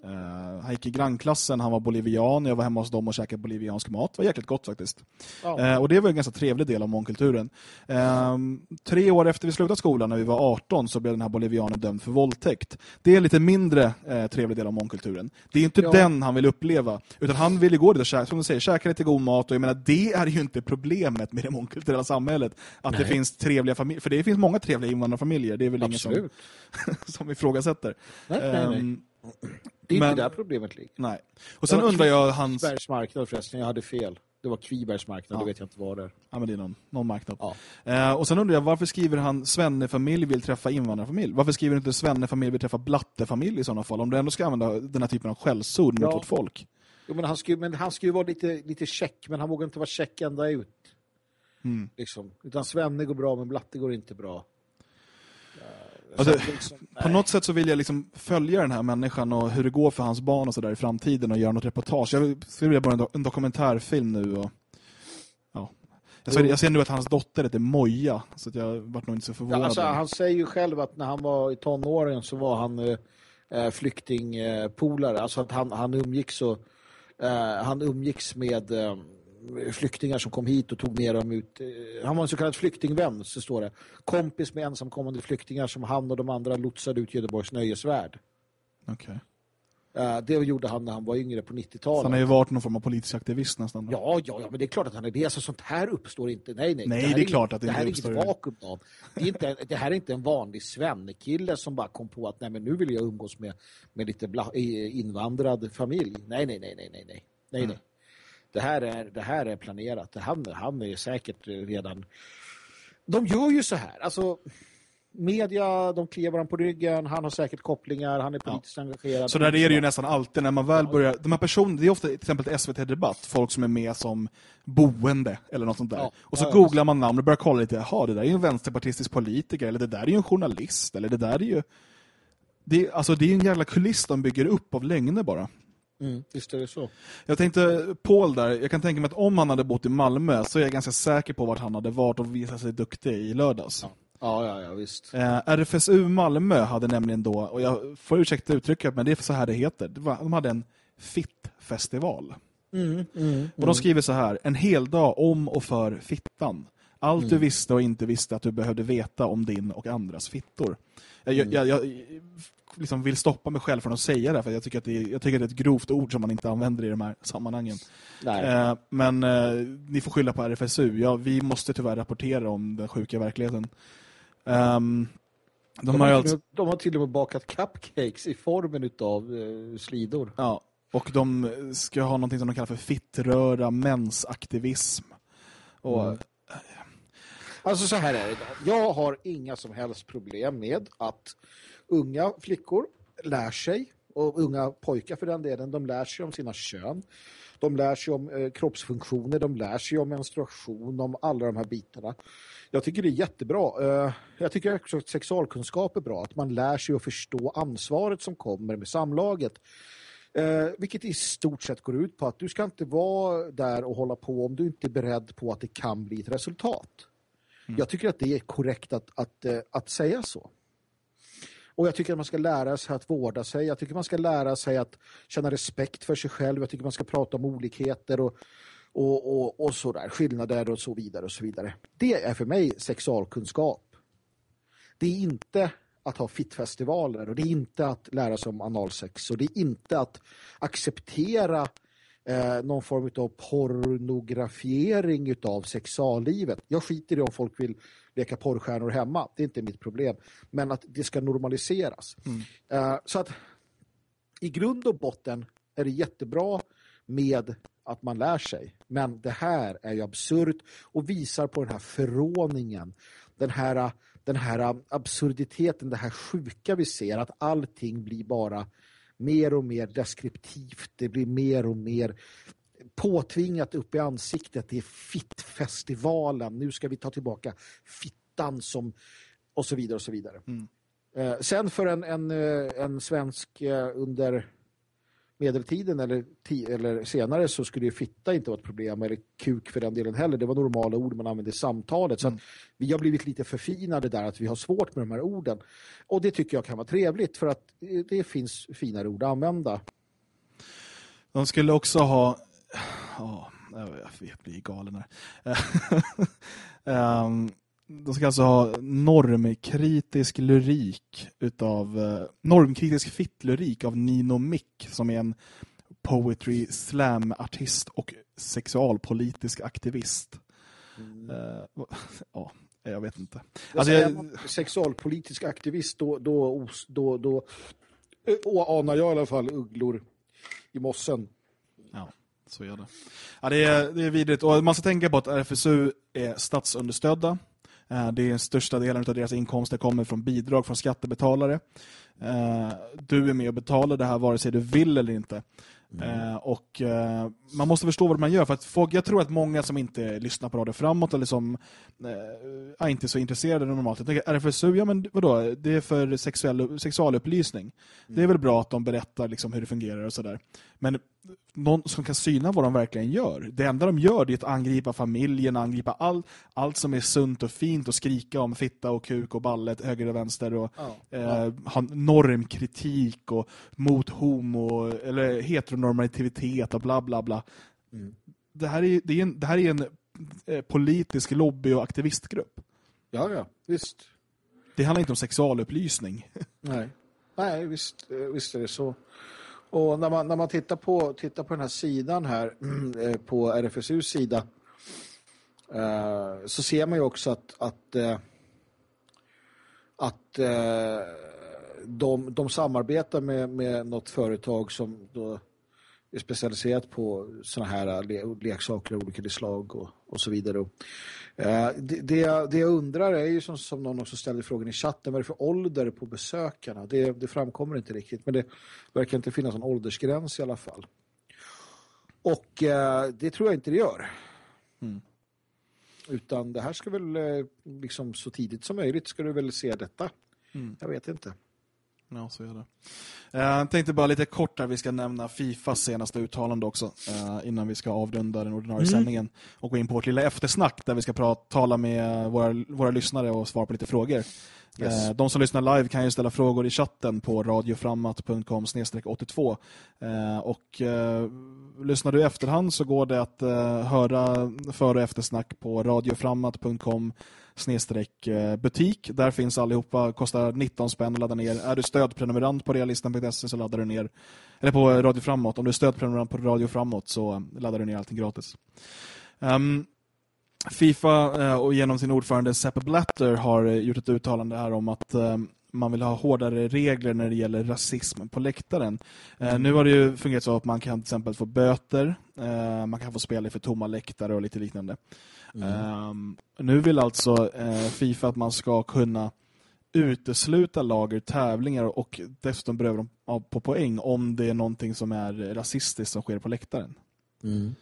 Uh, han gick i grannklassen, han var bolivian, jag var hemma hos dem och käkade boliviansk mat. Det var jäkligt gott faktiskt. Ja. Uh, och det var en ganska trevlig del av mångkulturen. Uh, tre år efter vi slutade skolan, när vi var arton, så blev den här bolivianen dömd för våldtäkt. Det är en lite mindre uh, trevlig del av mångkulturen. Det är inte ja. den han vill uppleva, utan han vill ju gå dit och käka, som du säger, käka lite god mat. Och jag menar, det är ju inte problemet med det mångkulturella samhället, att Nej. det finns trevliga familjer. För det finns många trevliga invandrarfamiljer, det är väl Absolut. ingen som, som ifrågasätter. Nej, nej, nej. Um, Det är men, inte där problemet ligger. Nej. Och sen undrar jag hans... Kvibergs marknad förresten, jag hade fel. Det var Kvibergs marknad, ja. det vet jag inte vad det är. Ja, men det är någon, någon marknad. Ja. Eh, och sen undrar jag, varför skriver han Svennefamilj vill träffa invandrarfamilj? Varför skriver inte Svennefamilj vill träffa Blattefamilj i sådana fall? Om du ändå ska använda den här typen av skällsord ja. mot vårt folk. Jo, men han skulle, men han skulle vara lite, lite check, men han vågar inte vara check ända ut. Mm. Liksom. Utan Svenne går bra, men Blatte går inte bra. Alltså, liksom, på något sätt så vill jag liksom följa den här människan och hur det går för hans barn och så där i framtiden och göra något reportage. Jag vill, jag vill bara en, do- en dokumentärfilm nu och ja. Jag ser, jag ser nu att hans dotter heter Moja, så att jag vart nog inte så förvånad. Ja, alltså, han säger ju själv att när han var i tonåren så var han eh, flyktingpolare, alltså att han, han umgicks så eh, han umgicks med eh, flyktingar som kom hit och tog med dem ut. Han var en så kallad flyktingvän, så står det. Kompis med ensamkommande flyktingar som han och de andra lotsade ut Göteborgs nöjesvärld. Okej. Okay. Det gjorde han när han var yngre på nittiotalet. Så han har ju varit någon form av politisk aktivist nästan. Ja, ja, ja, men det är klart att han är det. Alltså, sånt här uppstår inte. Nej, nej. Nej, det, det är, är klart att det, det här uppstår. är inget vakuum av. Det, är inte, det här är inte en vanlig svennekille som bara kom på att nej, men nu vill jag umgås med, med lite bla, invandrad familj. Nej, nej, nej, nej, nej, nej. nej, mm. nej. Det här är, det här är planerat. Han, han är säkert redan... De gör ju så här. Alltså, media, de kliar varandra på ryggen. Han har säkert kopplingar. Han är politiskt ja. engagerad. Så där är det ju nästan alltid när man väl börjar... De här personerna, det är ofta till exempel ett S V T-debatt. Folk som är med som boende eller något sånt där. Ja. Och så ja, googlar man namn och börjar kolla lite. Jaha, det där är ju en vänsterpartistisk politiker. Eller det där är ju en journalist. Eller det där är ju... Det är, alltså, det är en jävla kuliss de bygger upp av lögner bara. Mm, visst är det så. Jag tänkte, Paul där, jag kan tänka mig att om han hade bott i Malmö så är jag ganska säker på vart han hade varit och visat sig duktig i lördags. Ja, ja, ja, ja visst. Eh, R F S U Malmö hade nämligen då, och jag får ursäkta uttrycket, men det är så här det heter. Det var, de hade en fittfestival. Mm, mm, och de skriver så här: en hel dag om och för fittan. Allt mm. du visste och inte visste att du behövde veta om din och andras fittor. Jag, mm. jag, jag, jag liksom vill stoppa mig själv från att säga det, för jag tycker att det är, jag tycker att det är ett grovt ord som man inte använder i de här sammanhangen. Eh, men eh, ni får skylla på R F S U. Ja, vi måste tyvärr rapportera om den sjuka verkligheten. Um, de, de, har har alltså, de har till och med bakat cupcakes i formen av eh, slidor. Ja, och de ska ha någonting som de kallar för fittröra mensaktivism. Och mm. Alltså så här är det. Jag har inga som helst problem med att unga flickor lär sig, och unga pojkar för den delen, de lär sig om sina kön. De lär sig om eh, kroppsfunktioner, de lär sig om menstruation, om alla de här bitarna. Jag tycker det är jättebra. Uh, jag tycker också att sexualkunskap är bra. Att man lär sig att förstå ansvaret som kommer med samlaget. Uh, vilket i stort sett går ut på att du ska inte vara där och hålla på om du inte är beredd på att det kan bli ett resultat. Mm. Jag tycker att det är korrekt att, att, uh, att säga så. Och jag tycker att man ska lära sig att vårda sig. Jag tycker man ska lära sig att känna respekt för sig själv. Jag tycker man ska prata om olikheter och Och, och, och sådär, skillnader och så vidare och så vidare. Det är för mig sexualkunskap. Det är inte att ha fittfestivaler, och det är inte att lära sig om analsex, och det är inte att acceptera eh, någon form av pornografiering utav sexuallivet. Jag skiter i om folk vill leka porrstjärnor hemma. Det är inte mitt problem. Men att det ska normaliseras. Mm. Eh, så att i grund och botten är det jättebra med att man lär sig. Men det här är ju absurt och visar på den här förråningen. Den här, den här absurditeten, det här sjuka vi ser, att allting blir bara mer och mer deskriptivt. Det blir mer och mer påtvingat upp i ansiktet. Det är fittfestivalen. Nu ska vi ta tillbaka fittan som, och så vidare och så vidare. Mm. Eh, sen för en, en, en svensk eh, under medeltiden eller, t- eller senare så skulle ju fitta inte vara ett problem, eller kuk för den delen heller. Det var normala ord man använde i samtalet. Så mm. att vi har blivit lite förfinade där, att vi har svårt med de här orden. Och det tycker jag kan vara trevligt, för att det finns finare ord att använda. De skulle också ha... Ja, jag vet, blir galen här. um, de ska alltså ha normkritisk lyrik utav... Uh, normkritisk fittlyrik av Nino Mick, som är en poetry slam-artist och sexualpolitisk aktivist. Mm. Uh, ja, jag vet inte. Alltså, jag... Sexualpolitisk aktivist, då, då, då, då, då anar jag i alla fall ugglor i mossen. Ja, så är det. Ja, det är, det är vidrigt. Och man ska tänka på att R F S U är statsunderstödda. Det är den största delen av deras inkomster kommer från bidrag från skattebetalare. Du är med och betalar det här vare sig du vill eller inte. Mm. Och man måste förstå vad man gör, för att folk, jag tror att många som inte lyssnar på Radio Framåt eller som är inte så intresserade normalt, jag tänker R F S U, ja men vadå, det är för sexuell, sexualupplysning. Mm. Det är väl bra att de berättar liksom hur det fungerar och sådär. Men någon som kan syna vad de verkligen gör. Det enda de gör det är att angripa familjen, angripa all, allt som är sunt och fint och skrika om fitta och kuk och ballet, höger och vänster och oh. eh, ha normkritik och mot homo eller heteronormativitet och bla bla bla. Mm. Det här är, det är en, det här är en eh, politisk lobby- och aktivistgrupp. Ja, ja, visst. Det handlar inte om sexualupplysning. Nej, Nej visst, visst är det så. Och när man, när man tittar på, tittar på den här sidan här, på R F S U:s sida, eh, så ser man ju också att, att, eh, att eh, de, de samarbetar med, med något företag som då är specialiserat på såna här le- leksaker av olika slag och, och så vidare. Och, eh, det, det, jag, det jag undrar är ju som, som någon också ställde frågan i chatten, vad är det för ålder på besökarna? Det, det framkommer inte riktigt, men det verkar inte finnas någon åldersgräns i alla fall. Och eh, det tror jag inte det gör. Mm. Utan det här ska väl eh, liksom så tidigt som möjligt ska du väl se detta. Mm. Jag vet inte. Ja, så är det. Jag tänkte bara lite kort här, vi ska nämna FIFAs senaste uttalande också innan vi ska avrunda den ordinarie mm. sändningen och gå in på vårt lilla eftersnack där vi ska prata, tala med våra, våra lyssnare och svara på lite frågor. Yes. De som lyssnar live kan ju ställa frågor i chatten på radioframåt punkt com snedstreck åttiotvå och eh, lyssnar du i efterhand så går det att eh, höra före och eftersnack på radioframåt punkt com snedstreck butik. Där finns allihopa, kostar nitton spänn att ladda ner. Är du stödprenumerant på realisten punkt se så laddar du ner, eller på Radio Framåt. Om du är stödprenumerant på Radio Framåt så laddar du ner allting gratis. Um, FIFA och genom sin ordförande Sepp Blatter har gjort ett uttalande här om att um, man vill ha hårdare regler när det gäller rasism på läktaren. Mm. Uh, nu har det ju fungerat så att man kan till exempel få böter, uh, man kan få spela för tomma läktare och lite liknande. Mm. Um, nu vill alltså uh, FIFA att man ska kunna utesluta lager tävlingar och dessutom beröva dem på poäng om det är någonting som är rasistiskt som sker på läktaren. Mm.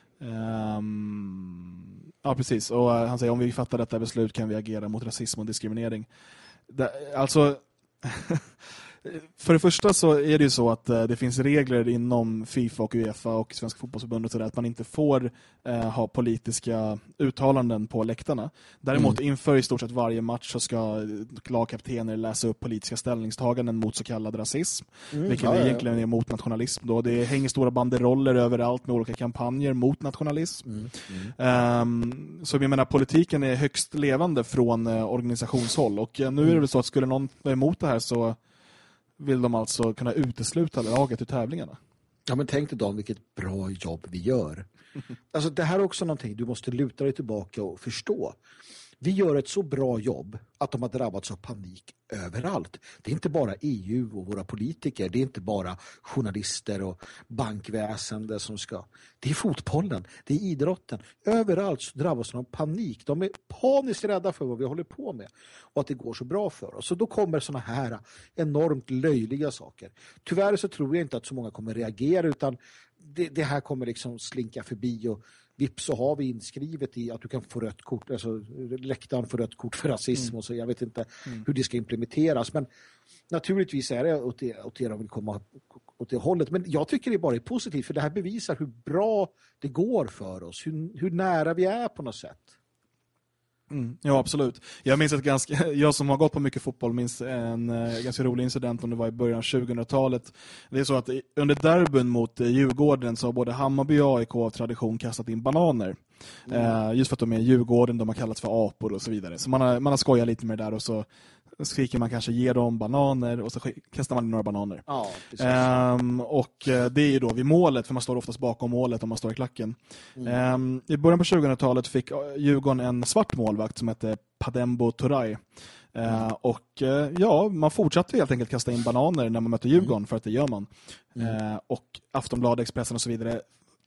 Um, ja, precis. Och uh, han säger om vi fattar detta beslut kan vi agera mot rasism och diskriminering. Det, alltså... För det första så är det ju så att eh, det finns regler inom FIFA och UEFA och Svenska fotbollsförbundet så att man inte får eh, ha politiska uttalanden på läktarna. Däremot mm. inför i stort sett varje match så ska lagkaptener läsa upp politiska ställningstaganden mot så kallad rasism. Mm, vilket ja, ja. egentligen är mot nationalism. Då. Det hänger stora banderoller överallt med olika kampanjer mot nationalism. Mm, mm. Um, så vi menar politiken är högst levande från eh, organisationshåll. Och eh, nu är det väl så att skulle någon vara emot det här så vill de alltså kunna utesluta laget ur tävlingarna. Ja, men tänk dig Dan, vilket bra jobb vi gör. Alltså det här är också någonting du måste luta dig tillbaka och förstå. Vi gör ett så bra jobb att de har drabbats av panik överallt. Det är inte bara E U och våra politiker. Det är inte bara journalister och bankväsende som ska. Det är fotbollen. Det är idrotten. Överallt så drabbas de av panik. De är paniskt rädda för vad vi håller på med. Och att det går så bra för oss. Så då kommer såna här enormt löjliga saker. Tyvärr så tror jag inte att så många kommer reagera utan det, det här kommer liksom slinka förbi och vips så har vi inskrivet i att du kan få rött kort, alltså läktaren får rött kort för rasism mm. och så, jag vet inte mm. hur det ska implementeras, men naturligtvis är det åt det, åt det de vill komma åt det hållet, men jag tycker det bara är positivt för det här bevisar hur bra det går för oss, hur, hur nära vi är på något sätt. Mm, ja, absolut. Jag minns ett ganska, jag som har gått på mycket fotboll minns en eh, ganska rolig incident om det var i början av tjugohundratalet. Det är så att under derbyn mot eh, Djurgården så har både Hammarby och A I K av tradition kastat in bananer. Mm. Eh, just för att de är Djurgården, de har kallats för apor och så vidare. Så man har, man har skojat lite med det där och så skriker man kanske ge dem bananer och så kastar man in några bananer. Ja, um, och uh, det är ju då vid målet, för man står oftast bakom målet om man står i klacken. Mm. Um, I början på tjugohundratalet fick Djurgården en svart målvakt som hette Padembo Turay. Uh, och uh, ja, man fortsatte helt enkelt kasta in bananer när man mötte Djurgården, mm. för att det gör man. Mm. Uh, och Aftonbladet, Expressen och så vidare.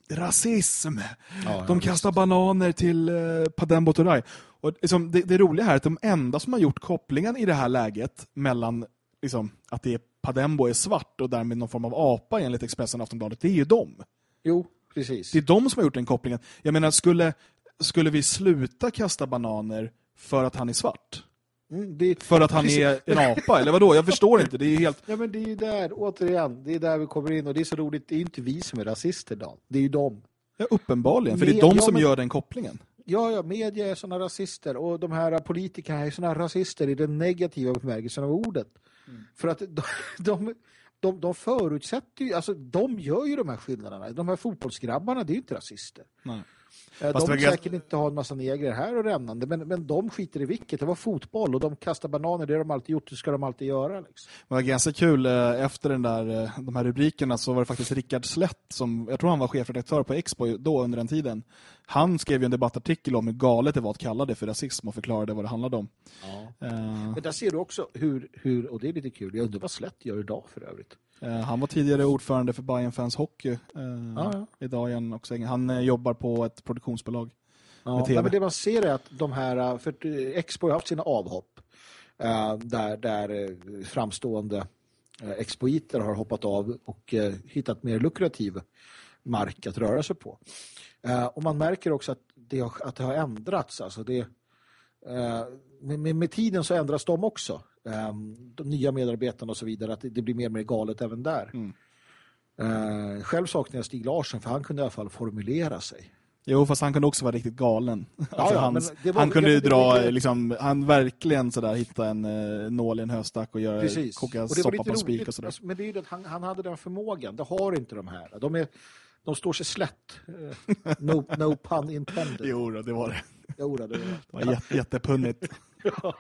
Rasism! Ja, de kastar bananer till uh, Padembo Turay. Och liksom, det, det roliga här är att de enda som har gjort kopplingen i det här läget mellan liksom, att det är Padembo är svart och därmed någon form av apa enligt Expressen och Aftonbladet, det är ju de. Jo, precis. Det är de som har gjort den kopplingen. Jag menar, skulle, skulle vi sluta kasta bananer för att han är svart? Mm, det, för att han precis. är en apa, eller vadå? Jag förstår inte, det är helt... Ja, men det är ju där, återigen, det är där vi kommer in och det är så roligt, det är inte vi som är rasister då. Det är ju de. Ja, uppenbarligen, för med, det är de ja, som men... gör den kopplingen. Ja, ja, media är sådana rasister och de här politikerna är sådana rasister i den negativa bemärkelsen av ordet. Mm. För att de, de, de, de förutsätter ju, alltså de gör ju de här skillnaderna. De här fotbollsgrabbarna, det är ju inte rasister. Nej. De Fast säkert ganska... inte ha en massa negrer här och rämnande, men, men de skiter i vilket. Det var fotboll och de kastar bananer, det har de alltid gjort, det ska de alltid göra. Liksom. Det var ganska kul, efter den där, de här rubrikerna så var det faktiskt Rickard Slätt, som, jag tror han var chefredaktör på Expo då under den tiden. Han skrev ju en debattartikel om hur galet det var att kalla det för rasism och förklarade vad det handlade om. Ja. Uh... Men där ser du också hur, hur, och det är lite kul, jag undrar vad Slätt gör idag för övrigt. Uh, han var tidigare ordförande för Bayern Fans Hockey. Uh, ah, ja. Idag igen också. Han uh, jobbar på ett produktionsbolag. Ja, men det man ser är att de här, för Expo har haft sina avhopp uh, där, där framstående uh, expoiter har hoppat av och uh, hittat mer lukrativ mark att röra sig på. Uh, och man märker också att det har, att det har ändrats. Alltså det, uh, med, med tiden så ändras de också. Um, de nya medarbetarna och så vidare, att det, det blir mer och mer galet även där. Mm. Uh, själv saknar jag Stig Larsson, för han kunde i alla fall formulera sig. Jo, fast han kunde också vara riktigt galen. Ja, alltså ja, hans, var, han kunde ju dra, det, liksom, han verkligen sådär hitta en uh, nål i en höstack och göra, precis. koka och soppa på en spik och sådär. Alltså, men det är ju att han, han hade den förmågan, det har inte de här. De, är, de står sig slätt. Uh, no, no pun intended. Jo, det var det. Jo, det var det. Det var jätte, jättepunnigt. Ja.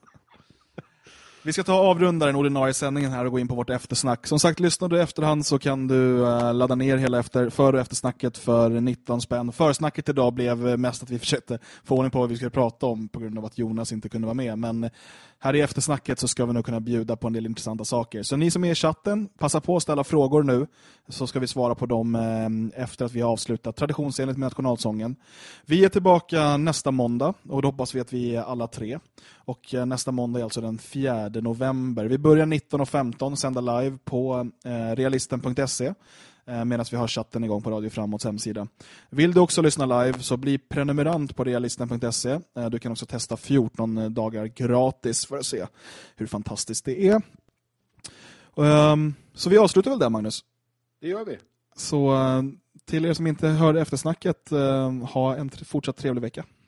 Vi ska ta avrunda den ordinarie sändningen här och gå in på vårt eftersnack. Som sagt, lyssnar du efterhand så kan du uh, ladda ner hela efter, för- och eftersnacket för nitton spänn. Försnacket idag blev mest att vi försökte få ordning på vad vi skulle prata om på grund av att Jonas inte kunde vara med. Men här i eftersnacket så ska vi nog kunna bjuda på en del intressanta saker. Så ni som är i chatten, passa på att ställa frågor nu, så ska vi svara på dem eh, efter att vi har avslutat traditionsenligt med nationalsången. Vi är tillbaka nästa måndag och då hoppas vi att vi är alla tre. Och eh, nästa måndag är alltså den fjärde november. Vi börjar nitton och femton sända live på eh, realisten punkt se eh, medan vi har chatten igång på Radio Framåts hemsida. Vill du också lyssna live så bli prenumerant på realisten punkt se. Eh, du kan också testa fjorton dagar gratis för att se hur fantastiskt det är. Um, så vi avslutar väl där, Magnus? Det gör vi. Så uh, till er som inte hörde eftersnacket, uh, ha en fortsatt trevlig vecka.